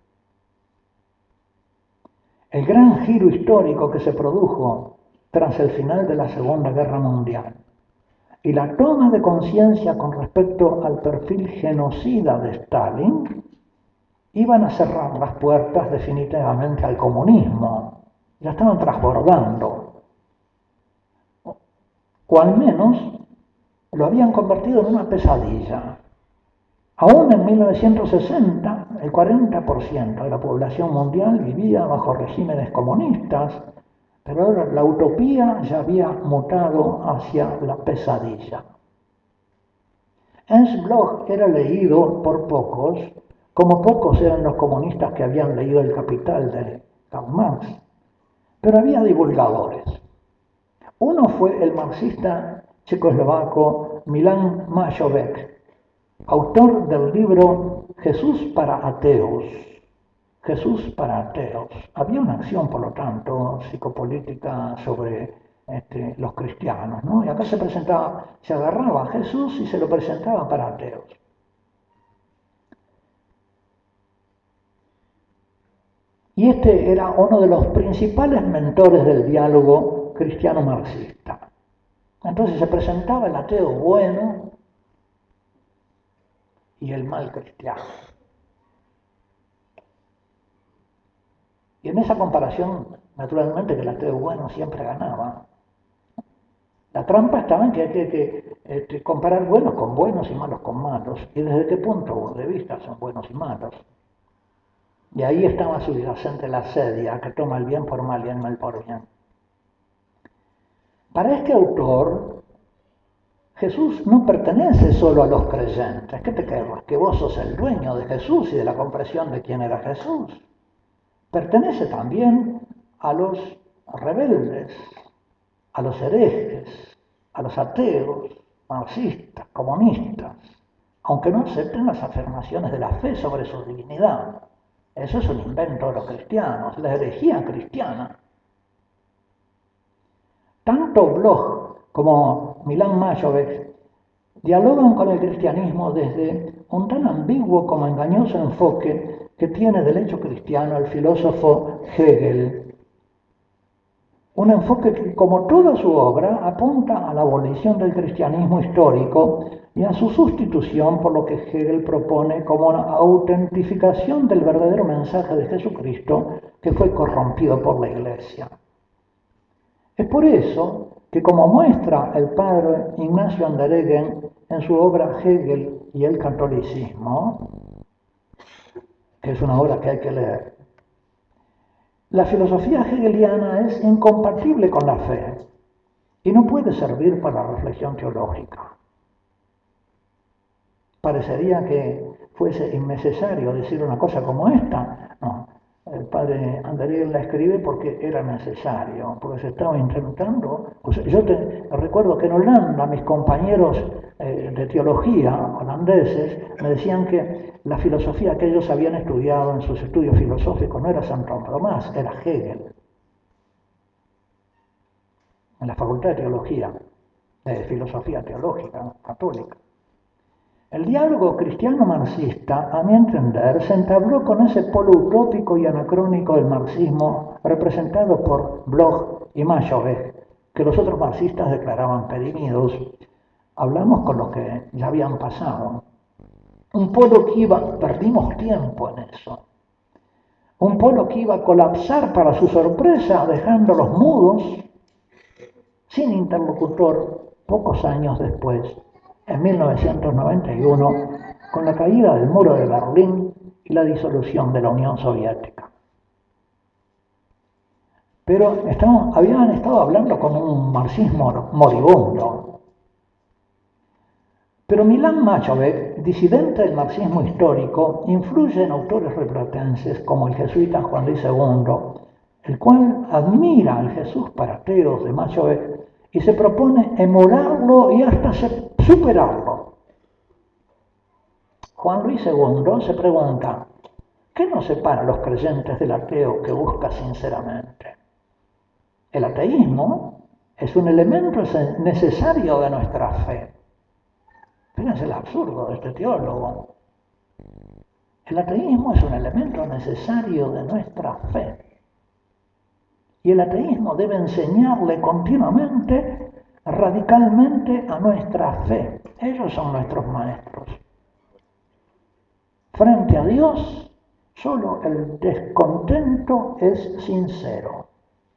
El gran giro histórico que se produjo tras el final de la Segunda Guerra Mundial y la toma de conciencia con respecto al perfil genocida de Stalin iban a cerrar las puertas definitivamente al comunismo. Ya estaban transbordando. O al menos lo habían convertido en una pesadilla. Aún en 1960, el 40% de la población mundial vivía bajo regímenes comunistas, pero ahora la utopía ya había mutado hacia la pesadilla. Ernst Bloch era leído por pocos, como pocos eran los comunistas que habían leído El Capital de Karl Marx, pero había divulgadores. Uno fue el marxista checoslovaco Milan Majovec, autor del libro Jesús para ateos. Jesús para ateos. Había una acción, por lo tanto, psicopolítica sobre los cristianos, ¿no? Y acá se agarraba a Jesús y se lo presentaba para ateos. Y este era uno de los principales mentores del diálogo cristiano-marxista. Entonces se presentaba el ateo bueno y el mal cristiano. Y en esa comparación, naturalmente que el ateo bueno siempre ganaba. La trampa estaba en que hay que comparar buenos con buenos y malos con malos. ¿Y desde qué punto de vista son buenos y malos? Y ahí estaba subyacente la asedia, que toma el bien por mal y el mal por bien. Para este autor, Jesús no pertenece solo a los creyentes. ¿Qué te crees? Que vos sos el dueño de Jesús y de la comprensión de quién era Jesús. Pertenece también a los rebeldes, a los herejes, a los ateos, marxistas, comunistas, aunque no acepten las afirmaciones de la fe sobre su divinidad. Eso es un invento de los cristianos, la herejía cristiana. Tanto Bloch como Milan Majovec dialogan con el cristianismo desde un tan ambiguo como engañoso enfoque que tiene del hecho cristiano el filósofo Hegel. Un enfoque que, como toda su obra, apunta a la abolición del cristianismo histórico y a su sustitución por lo que Hegel propone como una autentificación del verdadero mensaje de Jesucristo que fue corrompido por la Iglesia. Es por eso que, como muestra el padre Ignacio Andereggen en su obra Hegel y el catolicismo, que es una obra que hay que leer, la filosofía hegeliana es incompatible con la fe y no puede servir para la reflexión teológica. Parecería que fuese innecesario decir una cosa como esta. No, el padre Andereggen la escribe porque era necesario, porque se estaba intentando. Yo recuerdo que en Holanda mis compañeros de teología holandeses me decían que la filosofía que ellos habían estudiado en sus estudios filosóficos no era Santo Tomás, era Hegel. En la Facultad de Teología, de Filosofía Teológica Católica. El diálogo cristiano-marxista, a mi entender, se entabló con ese polo utópico y anacrónico del marxismo representado por Bloch y Majovec, que los otros marxistas declaraban perimidos. Hablamos con los que ya habían pasado. Un polo que perdimos tiempo en eso. Un polo que iba a colapsar para su sorpresa, dejándolos mudos, sin interlocutor, pocos años después, en 1991, con la caída del muro de Berlín y la disolución de la Unión Soviética. Pero habían estado hablando con un marxismo moribundo. Pero Milan Majovec, disidente del marxismo histórico, influye en autores replatenses como el jesuita Juan Luis II, el cual admira al Jesús para ateos de Majovec y se propone emularlo y hasta superarlo. Juan Luis II se pregunta, ¿qué nos separa a los creyentes del ateo que busca sinceramente? El ateísmo es un elemento necesario de nuestra fe. Fíjense el absurdo de este teólogo. El ateísmo es un elemento necesario de nuestra fe. Y el ateísmo debe enseñarle continuamente, radicalmente a nuestra fe. Ellos son nuestros maestros. Frente a Dios Solo el descontento es sincero.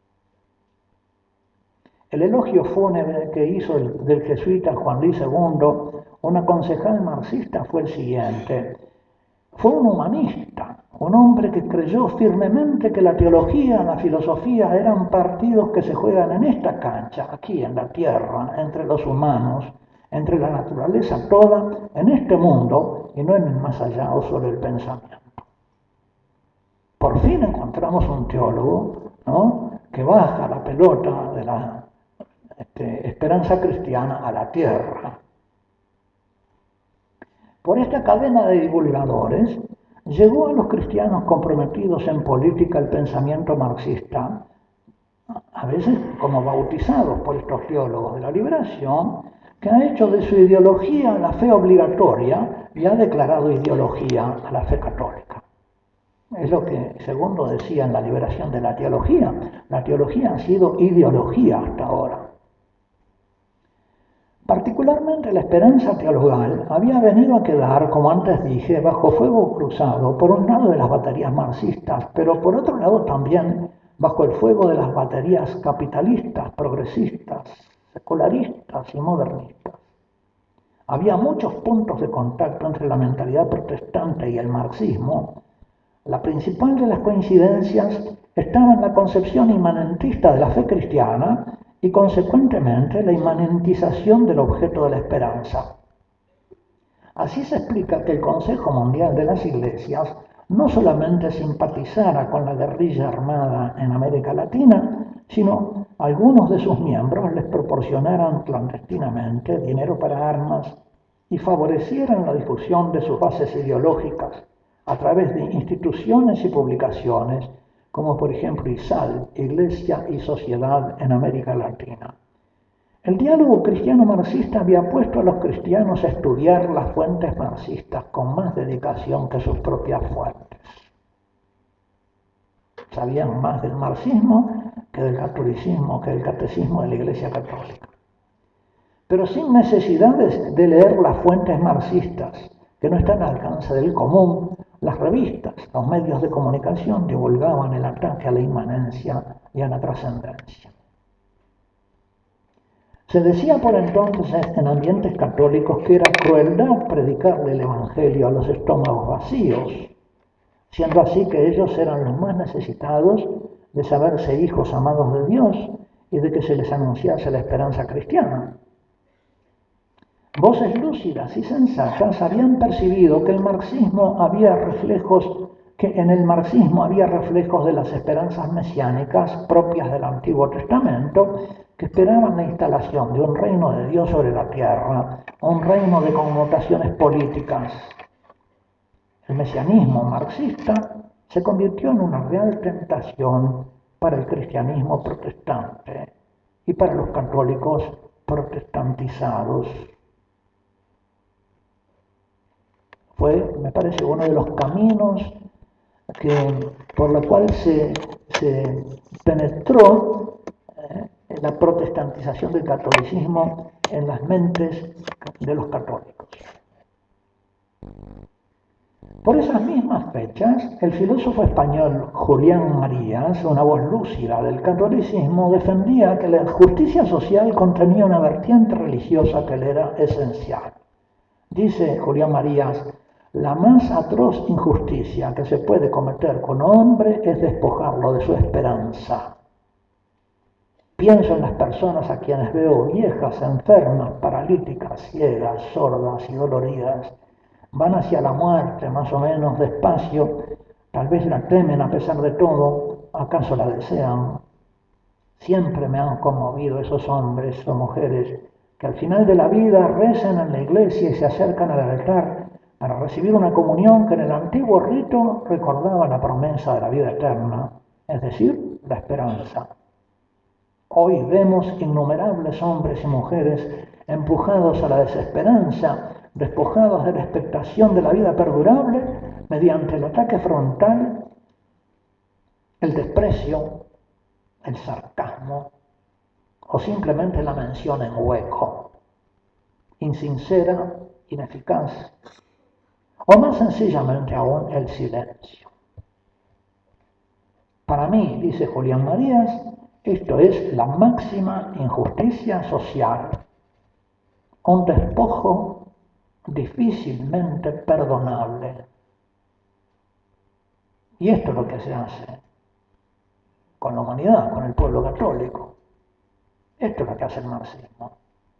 El elogio fúnebre que hizo del jesuita Juan Luis II, una concejal marxista, fue el siguiente. Fue un humanista, un hombre que creyó firmemente que la teología, la filosofía eran partidos que se juegan en esta cancha, aquí en la tierra, entre los humanos, entre la naturaleza toda, en este mundo y no en el más allá o sobre el pensamiento. Por fin encontramos un teólogo, ¿no?, que baja la pelota de la esperanza cristiana a la tierra. Por esta cadena de divulgadores llegó a los cristianos comprometidos en política el pensamiento marxista, a veces como bautizados por estos teólogos de la liberación, que ha hecho de su ideología la fe obligatoria y ha declarado ideología a la fe católica. Es lo que Segundo decía en la liberación de la teología. La teología ha sido ideología hasta ahora. Particularmente la esperanza teologal había venido a quedar, como antes dije, bajo fuego cruzado, por un lado de las baterías marxistas, pero por otro lado también bajo el fuego de las baterías capitalistas, progresistas, secularistas y modernistas. Había muchos puntos de contacto entre la mentalidad protestante y el marxismo. La principal de las coincidencias estaba en la concepción inmanentista de la fe cristiana y consecuentemente la inmanentización del objeto de la esperanza. Así se explica que el Consejo Mundial de las Iglesias no solamente simpatizara con la guerrilla armada en América Latina, sino algunos de sus miembros les proporcionaran clandestinamente dinero para armas y favorecieran la difusión de sus bases ideológicas a través de instituciones y publicaciones, como por ejemplo ISAL, Iglesia y Sociedad en América Latina. El diálogo cristiano-marxista había puesto a los cristianos a estudiar las fuentes marxistas con más dedicación que sus propias fuentes. Sabían más del marxismo que del catolicismo, que del catecismo de la Iglesia Católica. Pero sin necesidades de leer las fuentes marxistas, que no están al alcance del común, las revistas, los medios de comunicación divulgaban el ataque a la inmanencia y a la trascendencia. Se decía por entonces en ambientes católicos que era crueldad predicarle el Evangelio a los estómagos vacíos, siendo así que ellos eran los más necesitados de saberse hijos amados de Dios y de que se les anunciase la esperanza cristiana. Voces lúcidas y sensatas habían percibido que en el marxismo había reflejos de las esperanzas mesiánicas propias del Antiguo Testamento, que esperaban la instalación de un reino de Dios sobre la tierra, un reino de connotaciones políticas. El mesianismo marxista se convirtió en una real tentación para el cristianismo protestante y para los católicos protestantizados. Fue, me parece, uno de los caminos por el cual se penetró la protestantización del catolicismo en las mentes de los católicos. Por esas mismas fechas, el filósofo español Julián Marías, una voz lúcida del catolicismo, defendía que la justicia social contenía una vertiente religiosa que le era esencial. Dice Julián Marías: la más atroz injusticia que se puede cometer con un hombre es despojarlo de su esperanza. Pienso en las personas a quienes veo viejas, enfermas, paralíticas, ciegas, sordas y doloridas. Van hacia la muerte más o menos despacio, tal vez la temen a pesar de todo, acaso la desean. Siempre me han conmovido esos hombres o mujeres que al final de la vida rezan en la iglesia y se acercan al altar para recibir una comunión que en el antiguo rito recordaba la promesa de la vida eterna, es decir, la esperanza. Hoy vemos innumerables hombres y mujeres empujados a la desesperanza, despojados de la expectación de la vida perdurable mediante el ataque frontal, el desprecio, el sarcasmo o simplemente la mención en hueco, insincera, ineficaz, o más sencillamente aún el silencio. Para mí, dice Julián Marías, esto es la máxima injusticia social, un despojo difícilmente perdonable. Y esto es lo que se hace con la humanidad, con el pueblo católico. Esto es lo que hace el marxismo.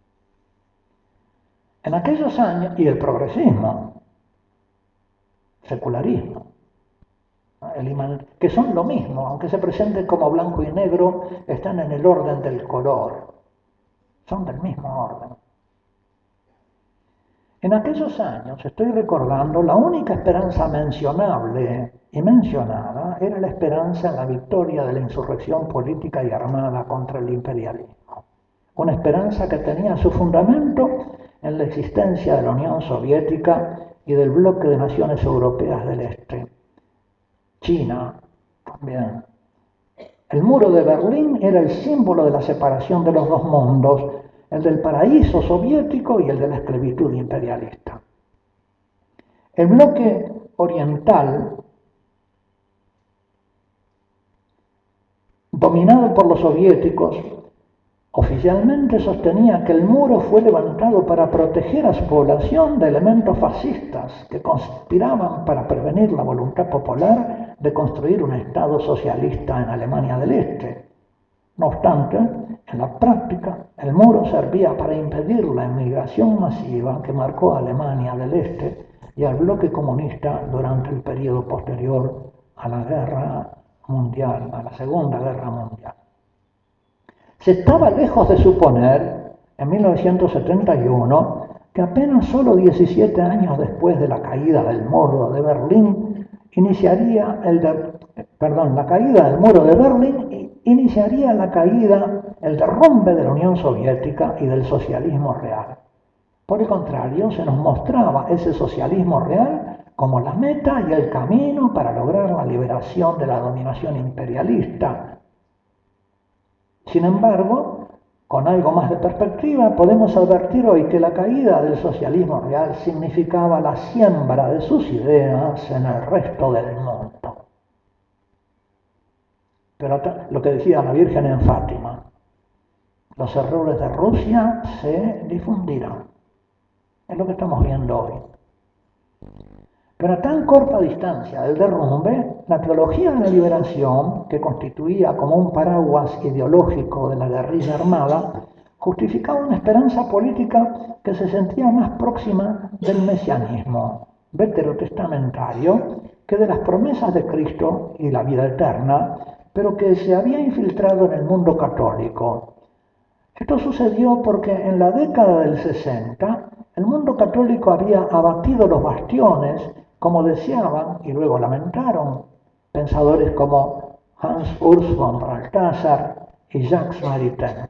En aquellos años, y el progresismo, secularismo, que son lo mismo, aunque se presenten como blanco y negro, están en el orden del color, son del mismo orden. En aquellos años, estoy recordando, la única esperanza mencionable y mencionada era la esperanza en la victoria de la insurrección política y armada contra el imperialismo. Una esperanza que tenía su fundamento en la existencia de la Unión Soviética y del bloque de naciones europeas del Este. China también. El muro de Berlín era el símbolo de la separación de los dos mundos, el del paraíso soviético y el de la esclavitud imperialista. El bloque oriental, dominado por los soviéticos, oficialmente sostenía que el muro fue levantado para proteger a su población de elementos fascistas que conspiraban para prevenir la voluntad popular de construir un Estado socialista en Alemania del Este. No obstante, en la práctica, el muro servía para impedir la emigración masiva que marcó a Alemania del Este y al bloque comunista durante el periodo posterior a la Guerra Mundial, a la Segunda Guerra Mundial. Se estaba lejos de suponer, en 1971, que apenas solo 17 años después de la caída del muro de Berlín, la caída del muro de Berlín iniciaría el derrumbe de la Unión Soviética y del socialismo real. Por el contrario, se nos mostraba ese socialismo real como la meta y el camino para lograr la liberación de la dominación imperialista. Sin embargo, con algo más de perspectiva, podemos advertir hoy que la caída del socialismo real significaba la siembra de sus ideas en el resto del mundo. Pero lo que decía la Virgen en Fátima, los errores de Rusia se difundirán. Es lo que estamos viendo hoy. Pero a tan corta distancia del derrumbe, la teología de la liberación, que constituía como un paraguas ideológico de la guerrilla armada, justificaba una esperanza política que se sentía más próxima del mesianismo veterotestamentario que de las promesas de Cristo y la vida eterna, pero que se había infiltrado en el mundo católico. Esto sucedió porque en la década del 60 el mundo católico había abatido los bastiones como deseaban y luego lamentaron pensadores como Hans Urs von Balthasar y Jacques Maritain.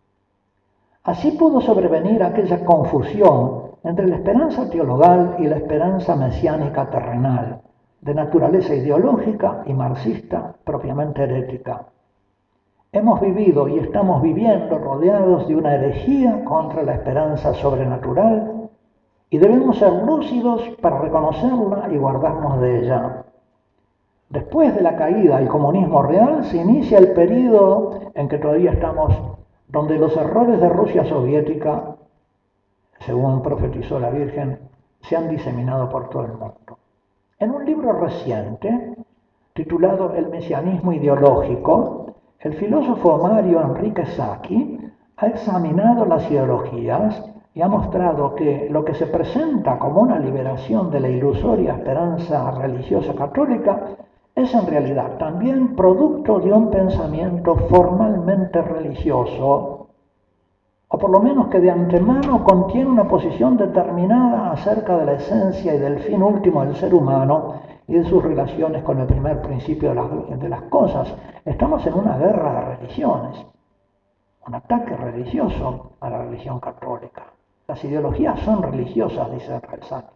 Así pudo sobrevenir aquella confusión entre la esperanza teologal y la esperanza mesiánica terrenal, de naturaleza ideológica y marxista propiamente herética. Hemos vivido y estamos viviendo rodeados de una herejía contra la esperanza sobrenatural y debemos ser lúcidos para reconocerla y guardarnos de ella. Después de la caída del comunismo real se inicia el período en que todavía estamos, donde los errores de Rusia soviética, según profetizó la Virgen, se han diseminado por todo el mundo. En un libro reciente, titulado El mesianismo ideológico, el filósofo Mario Enrique Sacchi ha examinado las ideologías y ha mostrado que lo que se presenta como una liberación de la ilusoria esperanza religiosa católica es en realidad también producto de un pensamiento formalmente religioso, o por lo menos que de antemano contiene una posición determinada acerca de la esencia y del fin último del ser humano y de sus relaciones con el primer principio de las cosas. Estamos en una guerra de religiones, un ataque religioso a la religión católica. Las ideologías son religiosas, dice Sacchi.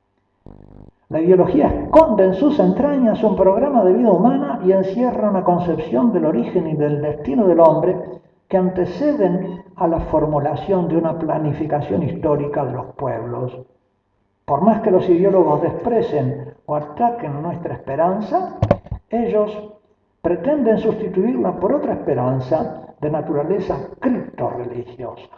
La ideología esconde en sus entrañas un programa de vida humana y encierra una concepción del origen y del destino del hombre que anteceden a la formulación de una planificación histórica de los pueblos. Por más que los ideólogos desprecien o ataquen nuestra esperanza, ellos pretenden sustituirla por otra esperanza de naturaleza criptorreligiosa.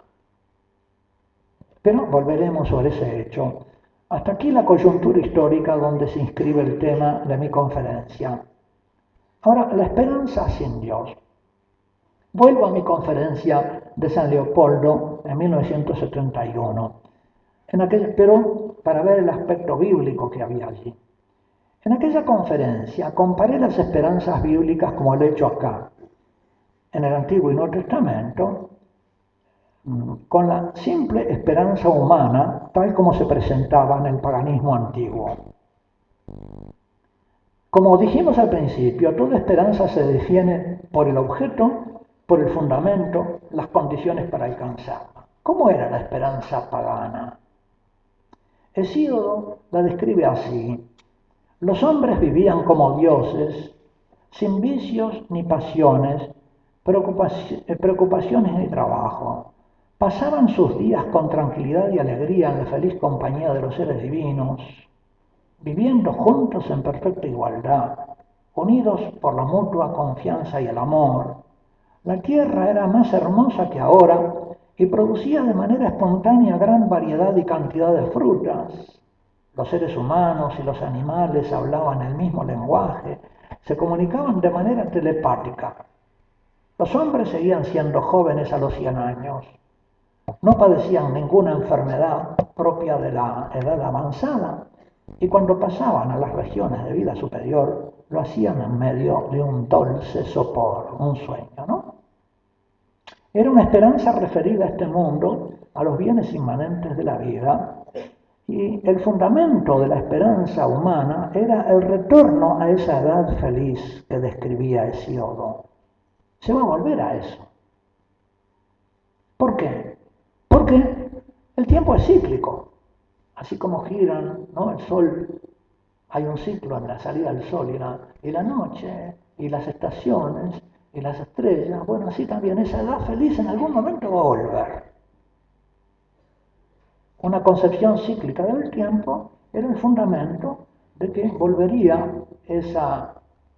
Pero volveremos sobre ese hecho. Hasta aquí la coyuntura histórica donde se inscribe el tema de mi conferencia. Ahora, la esperanza sin Dios. Vuelvo a mi conferencia de San Leopoldo en 1971, pero para ver el aspecto bíblico que había allí. En aquella conferencia comparé las esperanzas bíblicas como lo he hecho acá, en el Antiguo y Nuevo Testamento, con la simple esperanza humana tal como se presentaba en el paganismo antiguo. Como dijimos al principio, toda esperanza se define por el objeto, por el fundamento, las condiciones para alcanzarla. ¿Cómo era la esperanza pagana? Hesíodo la describe así: los hombres vivían como dioses, sin vicios ni pasiones, preocupaciones ni trabajo. Pasaban sus días con tranquilidad y alegría en la feliz compañía de los seres divinos, viviendo juntos en perfecta igualdad, unidos por la mutua confianza y el amor. La tierra era más hermosa que ahora y producía de manera espontánea gran variedad y cantidad de frutas. Los seres humanos y los animales hablaban el mismo lenguaje, se comunicaban de manera telepática. Los hombres seguían siendo jóvenes a los 100 años. No padecían ninguna enfermedad propia de la edad avanzada y cuando pasaban a las regiones de vida superior lo hacían en medio de un dulce sopor, un sueño, ¿no? Era una esperanza referida a este mundo, a los bienes inmanentes de la vida, y el fundamento de la esperanza humana era el retorno a esa edad feliz que describía Hesíodo. Se va a volver a eso. ¿Por qué? Porque el tiempo es cíclico. Así como giran, ¿no?, el sol, hay un ciclo en la salida del sol y la noche, y las estaciones, y las estrellas. Bueno, así también esa edad feliz en algún momento va a volver. Una concepción cíclica del tiempo era el fundamento de que volvería esa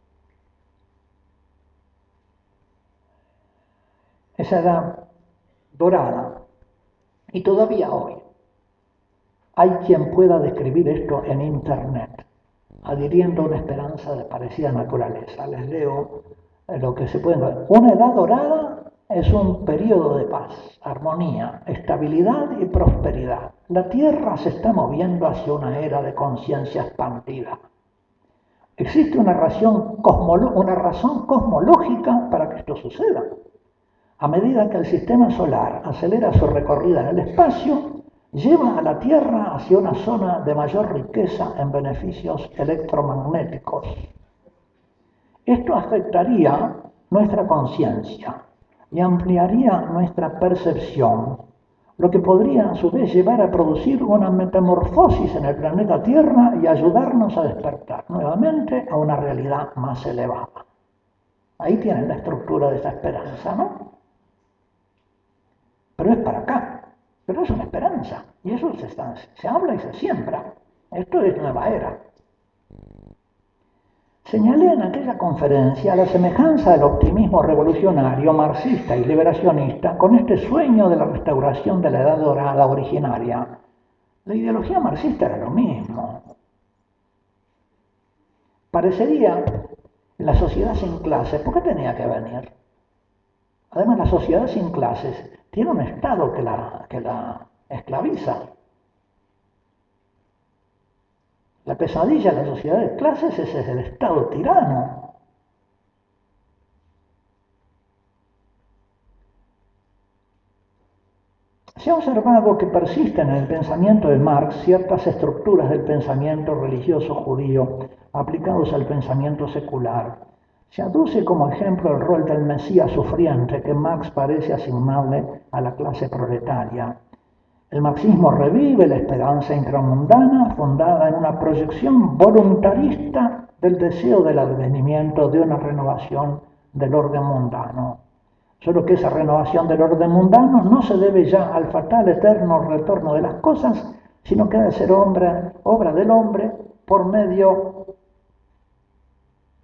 edad dorada. Y todavía hoy hay quien pueda describir esto en Internet, adhiriendo una esperanza de parecida naturaleza. Les leo lo que se puede ver. Una edad dorada es un periodo de paz, armonía, estabilidad y prosperidad. La Tierra se está moviendo hacia una era de conciencia expandida. Existe una razón cosmológica para que esto suceda. A medida que el sistema solar acelera su recorrida en el espacio, lleva a la Tierra hacia una zona de mayor riqueza en beneficios electromagnéticos. Esto afectaría nuestra conciencia y ampliaría nuestra percepción, lo que podría a su vez llevar a producir una metamorfosis en el planeta Tierra y ayudarnos a despertar nuevamente a una realidad más elevada. Ahí tienen la estructura de esa esperanza, ¿no? Pero es para acá, pero es una esperanza, y eso se habla y se siembra. Esto es nueva era. Señalé en aquella conferencia la semejanza del optimismo revolucionario, marxista y liberacionista con este sueño de la restauración de la edad dorada originaria. La ideología marxista era lo mismo. Parecería la sociedad sin clases. ¿Por qué tenía que venir? Además, la sociedad sin clases tiene un Estado que la esclaviza. La pesadilla de la sociedad de clases es el Estado tirano. Se ha observado que persisten en el pensamiento de Marx ciertas estructuras del pensamiento religioso judío aplicados al pensamiento secular. Se aduce como ejemplo el rol del Mesías sufriente que Marx parece asignarle a la clase proletaria. El marxismo revive la esperanza intramundana fundada en una proyección voluntarista del deseo del advenimiento de una renovación del orden mundano. Solo que esa renovación del orden mundano no se debe ya al fatal eterno retorno de las cosas, sino que ha de ser obra del hombre por medio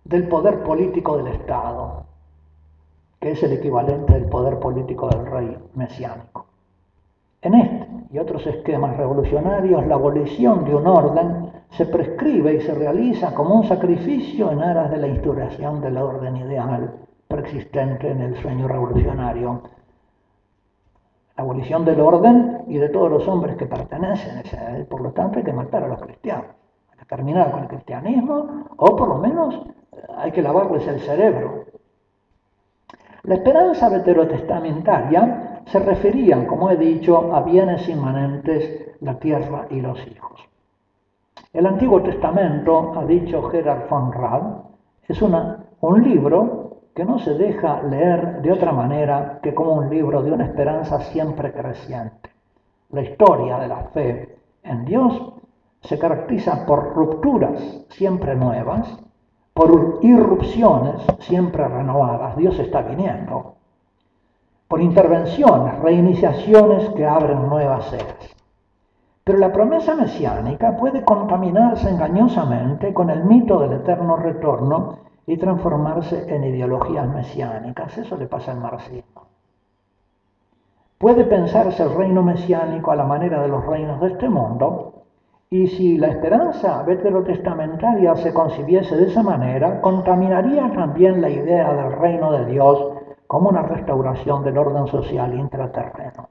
del poder político del Estado, que es el equivalente del poder político del rey mesiánico. En este y otros esquemas revolucionarios, la abolición de un orden se prescribe y se realiza como un sacrificio en aras de la instauración del orden ideal preexistente en el sueño revolucionario. La abolición del orden y de todos los hombres que pertenecen a esa edad. Por lo tanto, hay que matar a los cristianos, hay que terminar con el cristianismo, o por lo menos hay que lavarles el cerebro. La esperanza veterotestamentaria se refería, como he dicho, a bienes inmanentes, la tierra y los hijos. El Antiguo Testamento, ha dicho Gerhard von Rad, es un libro que no se deja leer de otra manera que como un libro de una esperanza siempre creciente. La historia de la fe en Dios se caracteriza por rupturas siempre nuevas, por irrupciones siempre renovadas. Dios está viniendo. Por intervenciones, reiniciaciones que abren nuevas eras. Pero la promesa mesiánica puede contaminarse engañosamente con el mito del eterno retorno y transformarse en ideologías mesiánicas. Eso le pasa al marxismo. Puede pensarse el reino mesiánico a la manera de los reinos de este mundo, y si la esperanza veterotestamentaria se concibiese de esa manera, contaminaría también la idea del reino de Dios como una restauración del orden social intraterreno.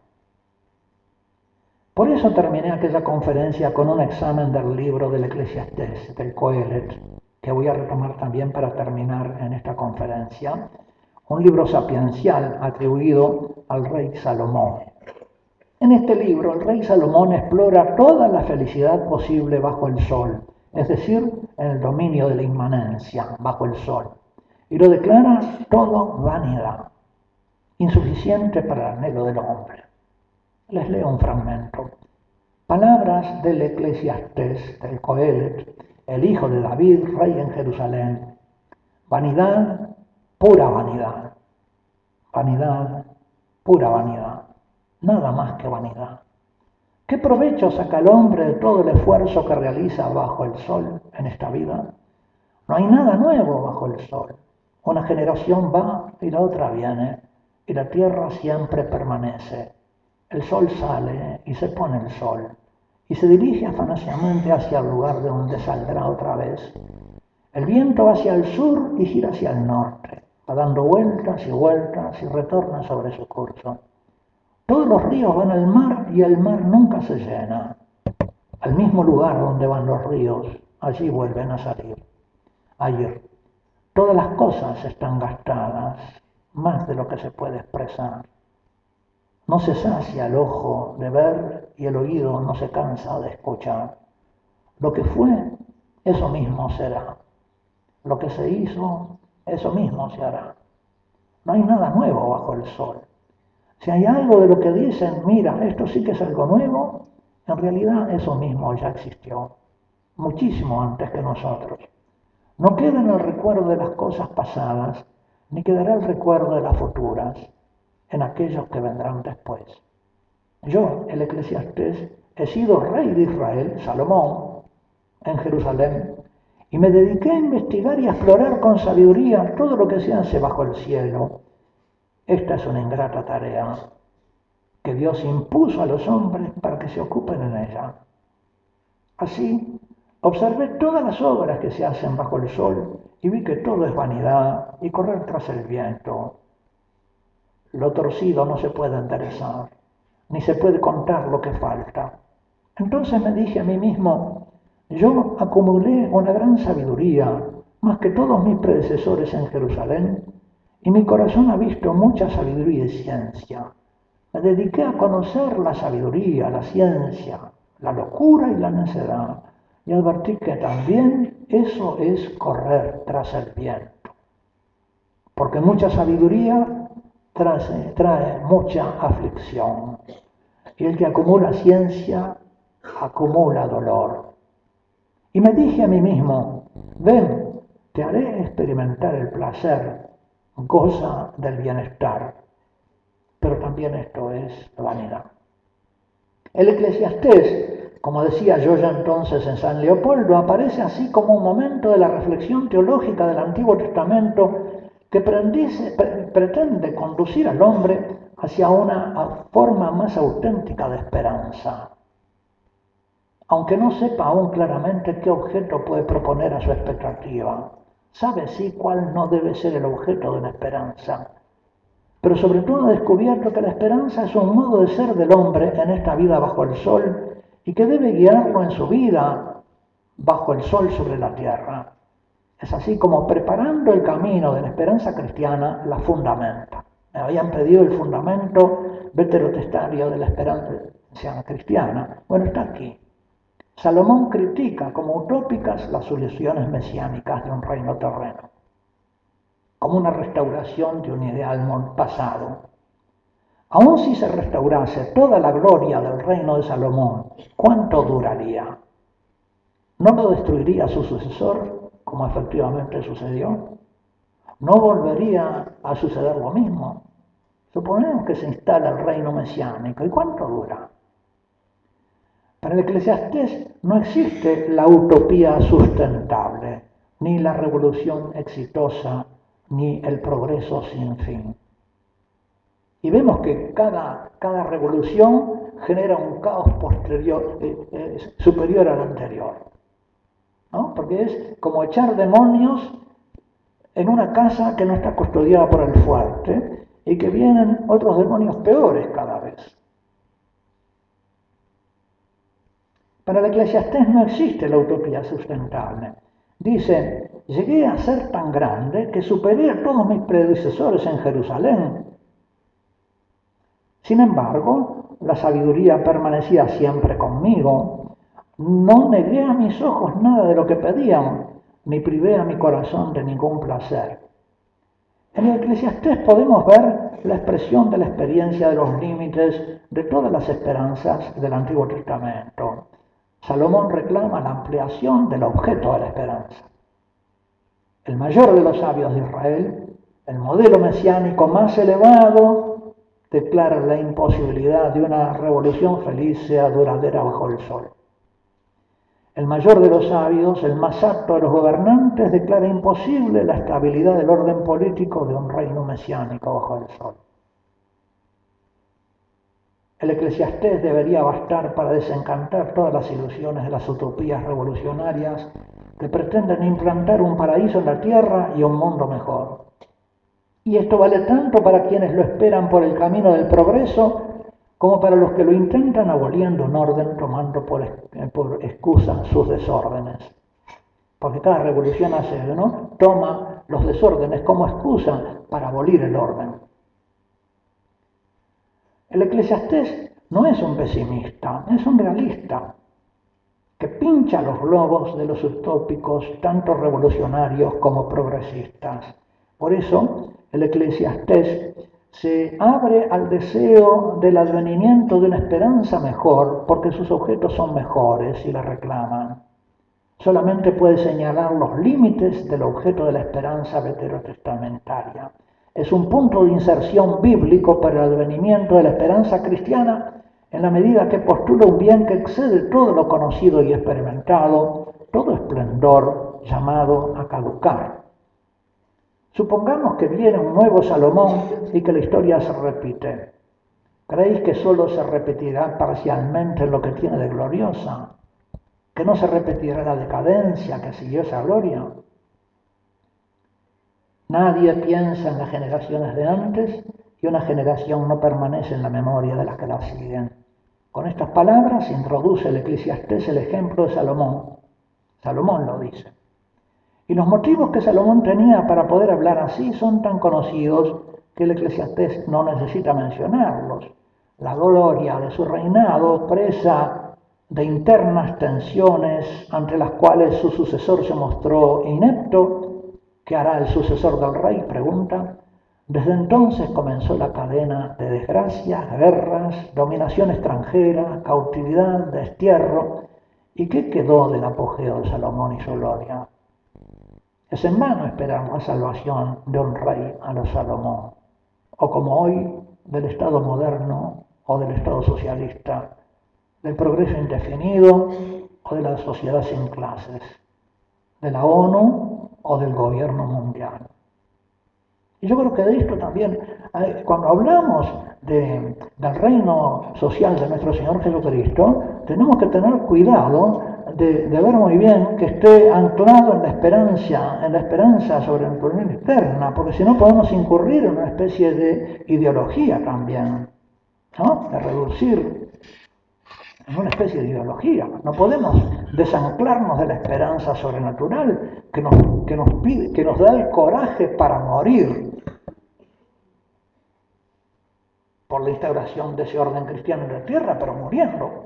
Por eso terminé aquella conferencia con un examen del libro del Eclesiastés, del Coelet, que voy a retomar también para terminar en esta conferencia, un libro sapiencial atribuido al rey Salomón. En este libro, el rey Salomón explora toda la felicidad posible bajo el sol, es decir, en el dominio de la inmanencia, bajo el sol, y lo declara todo vanidad, insuficiente para el anhelo del hombre. Les leo un fragmento. Palabras del Eclesiastés, del Coelet, el hijo de David, rey en Jerusalén. Vanidad, pura vanidad. Vanidad, pura vanidad. Nada más que vanidad. ¿Qué provecho saca el hombre de todo el esfuerzo que realiza bajo el sol en esta vida? No hay nada nuevo bajo el sol. Una generación va y la otra viene, y la tierra siempre permanece. El sol sale y se pone el sol, y se dirige afanosamente hacia el lugar de donde saldrá otra vez. El viento va hacia el sur y gira hacia el norte, va dando vueltas y vueltas y retorna sobre su curso. Todos los ríos van al mar y el mar nunca se llena. Al mismo lugar donde van los ríos, allí vuelven a salir. Ayer, todas las cosas están gastadas, más de lo que se puede expresar. No se sacia el ojo de ver y el oído no se cansa de escuchar. Lo que fue, eso mismo será. Lo que se hizo, eso mismo se hará. No hay nada nuevo bajo el sol. Si hay algo de lo que dicen, mira, esto sí que es algo nuevo, en realidad eso mismo ya existió, muchísimo antes que nosotros. No queda en el recuerdo de las cosas pasadas, ni quedará el recuerdo de las futuras, en aquellos que vendrán después. Yo, el Eclesiastés, he sido rey de Israel, Salomón, en Jerusalén, y me dediqué a investigar y a explorar con sabiduría todo lo que se hace bajo el cielo. Esta es una ingrata tarea que Dios impuso a los hombres para que se ocupen en ella. Así, observé todas las obras que se hacen bajo el sol y vi que todo es vanidad y correr tras el viento. Lo torcido no se puede enderezar, ni se puede contar lo que falta. Entonces me dije a mí mismo, yo acumulé una gran sabiduría, más que todos mis predecesores en Jerusalén, y mi corazón ha visto mucha sabiduría y ciencia. Me dediqué a conocer la sabiduría, la ciencia, la locura y la necedad, y advertí que también eso es correr tras el viento. Porque mucha sabiduría trae mucha aflicción, y el que acumula ciencia acumula dolor. Y me dije a mí mismo, ven, te haré experimentar el placer, goza del bienestar, pero también esto es vanidad. El Eclesiastés como decía yo ya entonces en San Leopoldo, aparece así como un momento de la reflexión teológica del Antiguo Testamento que pretende conducir al hombre hacia una forma más auténtica de esperanza. Aunque no sepa aún claramente qué objeto puede proponer a su expectativa, sabe sí cuál no debe ser el objeto de una esperanza. Pero sobre todo ha descubierto que la esperanza es un modo de ser del hombre en esta vida bajo el sol y que debe guiarlo en su vida bajo el sol sobre la tierra. Es así como preparando el camino de la esperanza cristiana la fundamenta. Me habían pedido el fundamento veterotestario de la esperanza cristiana. Bueno, está aquí. Salomón critica como utópicas las soluciones mesiánicas de un reino terreno, como una restauración de un ideal pasado. Aun si se restaurase toda la gloria del reino de Salomón, ¿cuánto duraría? ¿No lo destruiría su sucesor, como efectivamente sucedió? ¿No volvería a suceder lo mismo? Suponemos que se instala el reino mesiánico. ¿Y cuánto dura? Para el Eclesiastés no existe la utopía sustentable, ni la revolución exitosa, ni el progreso sin fin. Y vemos que cada revolución genera un caos superior al anterior, ¿no? Porque es como echar demonios en una casa que no está custodiada por el fuerte y que vienen otros demonios peores cada vez. Para el Eclesiastés no existe la utopía sustentable. Dice, llegué a ser tan grande que superé a todos mis predecesores en Jerusalén. Sin embargo, la sabiduría permanecía siempre conmigo. No negué a mis ojos nada de lo que pedían, ni privé a mi corazón de ningún placer. En el Eclesiastés podemos ver la expresión de la experiencia de los límites de todas las esperanzas del Antiguo Testamento. Salomón reclama la ampliación del objeto de la esperanza. El mayor de los sabios de Israel, el modelo mesiánico más elevado, declara la imposibilidad de una revolución feliz sea duradera bajo el sol. El mayor de los sabios, el más apto de los gobernantes, declara imposible la estabilidad del orden político de un reino mesiánico bajo el sol. El Eclesiastés debería bastar para desencantar todas las ilusiones de las utopías revolucionarias que pretenden implantar un paraíso en la tierra y un mundo mejor. Y esto vale tanto para quienes lo esperan por el camino del progreso como para los que lo intentan aboliendo un orden tomando por excusa sus desórdenes. Porque cada revolución toma los desórdenes como excusa para abolir el orden. El Eclesiastés no es un pesimista, es un realista que pincha los globos de los utópicos, tanto revolucionarios como progresistas. Por eso, el Eclesiastés se abre al deseo del advenimiento de una esperanza mejor, porque sus objetos son mejores y la reclaman. Solamente puede señalar los límites del objeto de la esperanza veterotestamentaria. Es un punto de inserción bíblico para el advenimiento de la esperanza cristiana en la medida que postula un bien que excede todo lo conocido y experimentado, todo esplendor llamado a caducar. Supongamos que viene un nuevo Salomón y que la historia se repite. ¿Creéis que solo se repetirá parcialmente lo que tiene de gloriosa? ¿Que no se repetirá la decadencia que siguió esa gloria? Nadie piensa en las generaciones de antes y una generación no permanece en la memoria de las que la siguen. Con estas palabras introduce el Eclesiastés el ejemplo de Salomón. Salomón lo dice. Y los motivos que Salomón tenía para poder hablar así son tan conocidos que el Eclesiastés no necesita mencionarlos. La gloria de su reinado, presa de internas tensiones ante las cuales su sucesor se mostró inepto. ¿Qué hará el sucesor del rey?, pregunta. Desde entonces comenzó la cadena de desgracias, guerras, dominación extranjera, cautividad, destierro. ¿Y qué quedó del apogeo de Salomón y su gloria? Es en vano esperar la salvación de un rey a los Salomón, o como hoy, del Estado moderno o del Estado socialista, del progreso indefinido o de la sociedad sin clases, de la ONU o del gobierno mundial. Y yo creo que de esto también, cuando hablamos del reino social de nuestro Señor Jesucristo, tenemos que tener cuidado de ver muy bien que esté anclado en la esperanza sobrenatural externa, porque si no podemos incurrir en una especie de ideología también, ¿no? De reducir en una especie de ideología. No podemos desanclarnos de la esperanza sobrenatural que nos da el coraje para morir por la instauración de ese orden cristiano en la tierra, pero muriendo.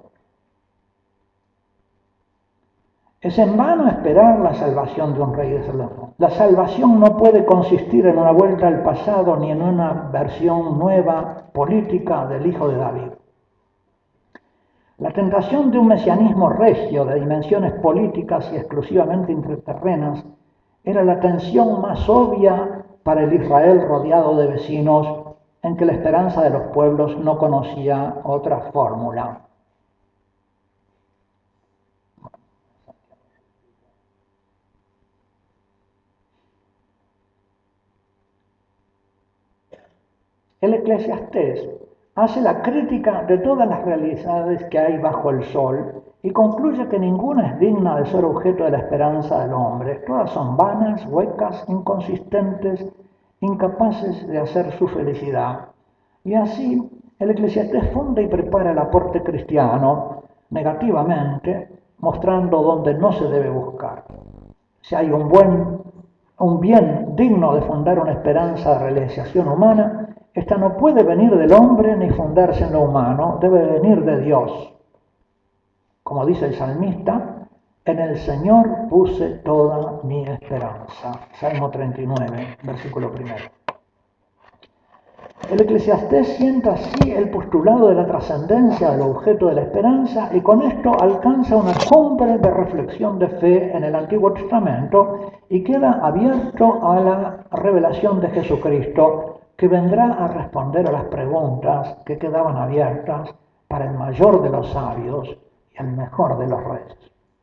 Es en vano esperar la salvación de un rey de Salomón. La salvación no puede consistir en una vuelta al pasado ni en una versión nueva política del hijo de David. La tentación de un mesianismo regio de dimensiones políticas y exclusivamente intraterrenas era la tensión más obvia para el Israel rodeado de vecinos en que la esperanza de los pueblos no conocía otra fórmula. El Eclesiastés hace la crítica de todas las realidades que hay bajo el sol y concluye que ninguna es digna de ser objeto de la esperanza del hombre. Todas son vanas, huecas, inconsistentes, incapaces de hacer su felicidad. Y así, el Eclesiastés funda y prepara el aporte cristiano negativamente, mostrando dónde no se debe buscar. Si hay un bien digno de fundar una esperanza de realización humana, esta no puede venir del hombre ni fundarse en lo humano, debe venir de Dios. Como dice el salmista, en el Señor puse toda mi esperanza. Salmo 39, versículo 1. El Eclesiastés sienta así el postulado de la trascendencia del objeto de la esperanza y con esto alcanza una cumbre de reflexión de fe en el Antiguo Testamento y queda abierto a la revelación de Jesucristo, que vendrá a responder a las preguntas que quedaban abiertas para el mayor de los sabios y el mejor de los reyes.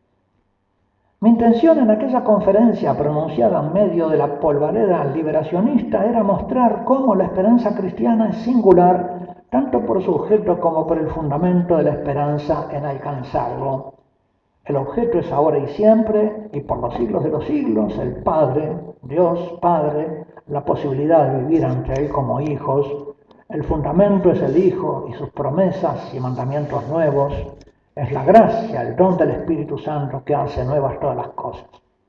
Mi intención en aquella conferencia pronunciada en medio de la polvareda liberacionista era mostrar cómo la esperanza cristiana es singular, tanto por su objeto como por el fundamento de la esperanza en alcanzarlo. El objeto es ahora y siempre, y por los siglos de los siglos, el Padre, Dios Padre, la posibilidad de vivir ante Él como hijos. El fundamento es el Hijo y sus promesas y mandamientos nuevos. Es la gracia, el don del Espíritu Santo que hace nuevas todas las cosas.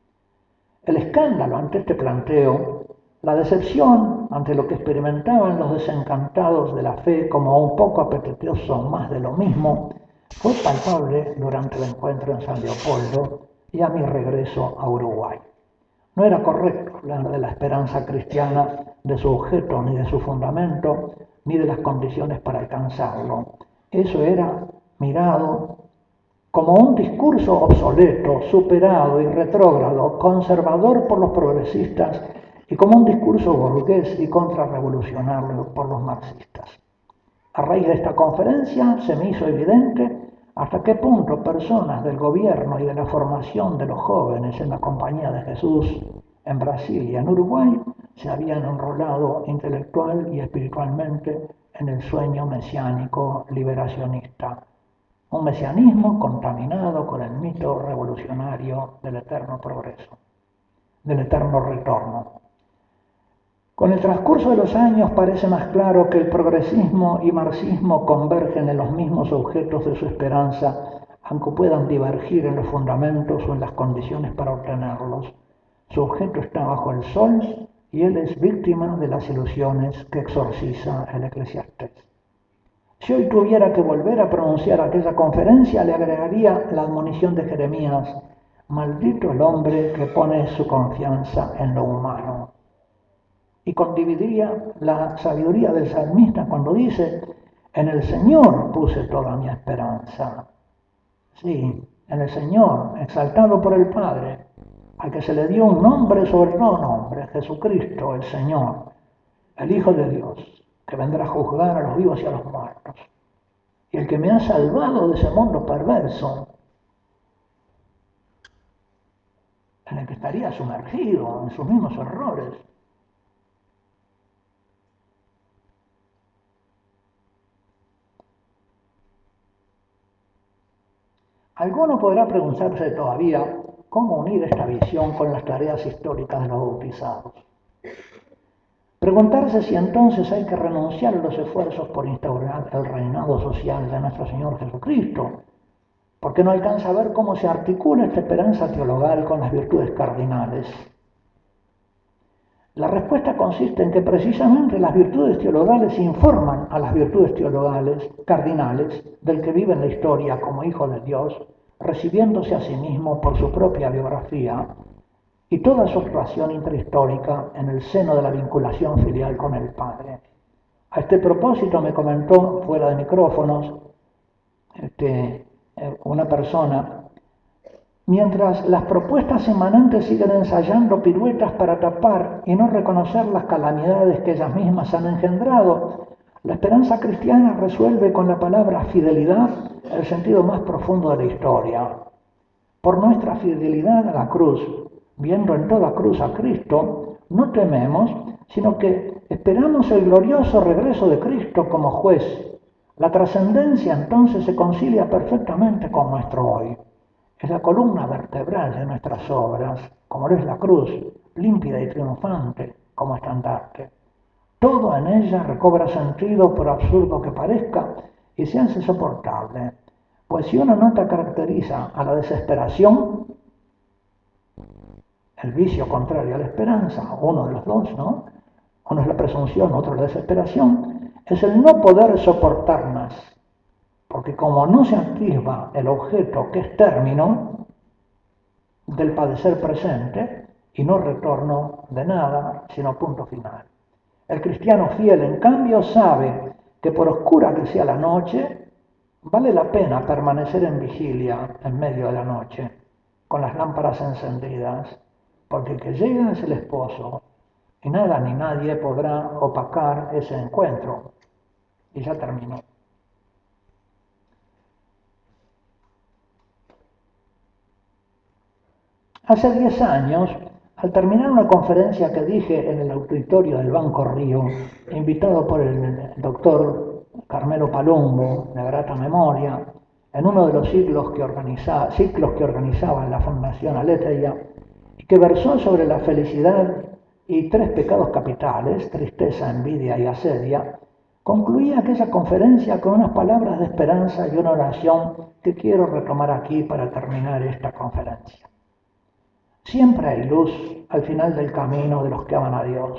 El escándalo ante este planteo, la decepción ante lo que experimentaban los desencantados de la fe como un poco apetitoso más de lo mismo, fue palpable durante el encuentro en San Leopoldo y a mi regreso a Uruguay. No era correcto hablar de la esperanza cristiana, de su objeto, ni de su fundamento, ni de las condiciones para alcanzarlo. Eso era mirado como un discurso obsoleto, superado y retrógrado, conservador por los progresistas y como un discurso burgués y contrarrevolucionario por los marxistas. A raíz de esta conferencia se me hizo evidente hasta qué punto personas del gobierno y de la formación de los jóvenes en la Compañía de Jesús en Brasil y en Uruguay se habían enrolado intelectual y espiritualmente en el sueño mesiánico liberacionista. Un mesianismo contaminado con el mito revolucionario del eterno progreso, del eterno retorno. Con el transcurso de los años parece más claro que el progresismo y marxismo convergen en los mismos objetos de su esperanza, aunque puedan divergir en los fundamentos o en las condiciones para obtenerlos. Su objeto está bajo el sol y él es víctima de las ilusiones que exorciza el Eclesiastés. Si hoy tuviera que volver a pronunciar aquella conferencia, le agregaría la admonición de Jeremías: maldito el hombre que pone su confianza en lo humano. Y condividiría la sabiduría del salmista cuando dice: en el Señor puse toda mi esperanza. Sí, en el Señor, exaltado por el Padre, al que se le dio un nombre sobre todo nombre, Jesucristo, el Señor, el Hijo de Dios, que vendrá a juzgar a los vivos y a los muertos. y el que me ha salvado de ese mundo perverso, en el que estaría sumergido en sus mismos errores. Alguno podrá preguntarse todavía cómo unir esta visión con las tareas históricas de los bautizados. Preguntarse si entonces hay que renunciar a los esfuerzos por instaurar el reinado social de nuestro Señor Jesucristo, porque no alcanza a ver cómo se articula esta esperanza teologal con las virtudes cardinales. La respuesta consiste en que precisamente las virtudes teologales informan a las virtudes teologales cardinales del que vive en la historia como hijo de Dios, recibiéndose a sí mismo por su propia biografía y toda su actuación intrahistórica en el seno de la vinculación filial con el Padre. A este propósito me comentó fuera de micrófonos una persona: mientras las propuestas emanentes siguen ensayando piruetas para tapar y no reconocer las calamidades que ellas mismas han engendrado, la esperanza cristiana resuelve con la palabra fidelidad el sentido más profundo de la historia. Por nuestra fidelidad a la cruz, viendo en toda cruz a Cristo, no tememos, sino que esperamos el glorioso regreso de Cristo como juez. La trascendencia entonces se concilia perfectamente con nuestro hoy. Es la columna vertebral de nuestras obras, como lo es la cruz, límpida y triunfante como estandarte. Todo en ella recobra sentido, por absurdo que parezca, y se hace soportable. Pues si una nota caracteriza a la desesperación, el vicio contrario a la esperanza, uno de los dos, ¿no? Uno es la presunción, otro la desesperación, es el no poder soportar más. Porque como no se atisba el objeto que es término del padecer presente y no retorno de nada, sino punto final. El cristiano fiel, en cambio, sabe que por oscura que sea la noche, vale la pena permanecer en vigilia en medio de la noche, con las lámparas encendidas, porque el que llega es el esposo, y nada ni nadie podrá opacar ese encuentro. Y ya terminó. Hace 10 años, al terminar una conferencia que dije en el auditorio del Banco Río, invitado por el doctor Carmelo Palumbo, de grata memoria, en uno de los ciclos que organizaba la Fundación Aletheia, y que versó sobre la felicidad y 3 pecados capitales, tristeza, envidia y asedia, concluí aquella conferencia con unas palabras de esperanza y una oración que quiero retomar aquí para terminar esta conferencia. Siempre hay luz al final del camino de los que aman a Dios.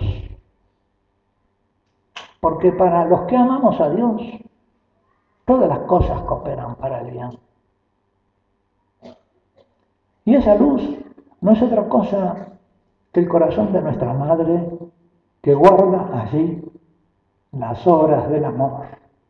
Porque para los que amamos a Dios, todas las cosas cooperan para el bien. Y esa luz no es otra cosa que el corazón de nuestra Madre, que guarda allí las obras del amor.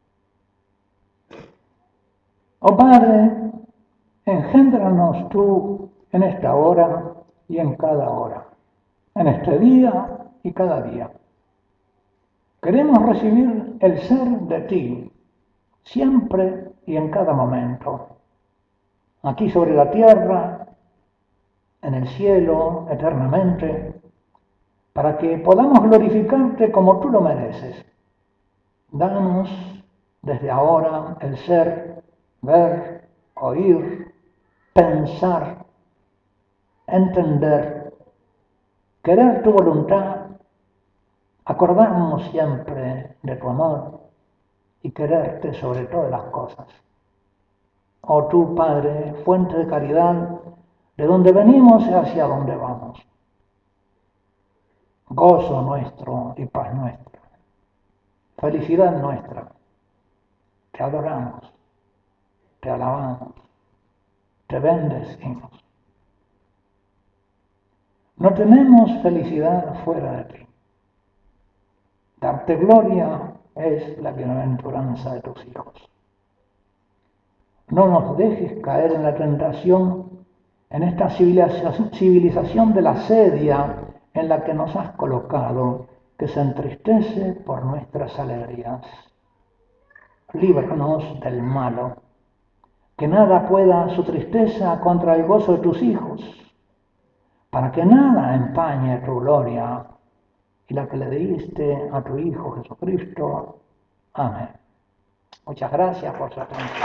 Oh Padre, engéndranos tú en esta hora y en cada hora, en este día y cada día. Queremos recibir el ser de ti, siempre y en cada momento, aquí sobre la tierra, en el cielo, eternamente, para que podamos glorificarte como tú lo mereces. Danos desde ahora el ser, ver, oír, pensar, entender, querer tu voluntad, acordarnos siempre de tu amor y quererte sobre todas las cosas. Oh tú, Padre, fuente de caridad, de donde venimos y hacia donde vamos. Gozo nuestro y paz nuestra. Felicidad nuestra. Te adoramos, te alabamos, te bendecimos. No tenemos felicidad fuera de ti. Darte gloria es la bienaventuranza de tus hijos. No nos dejes caer en la tentación, en esta civilización de la asedia en la que nos has colocado, que se entristece por nuestras alegrías. líbranos del malo, que nada pueda su tristeza contra el gozo de tus hijos, para que nada empañe tu gloria y la que le diste a tu Hijo Jesucristo. Amén. Muchas gracias por su atención.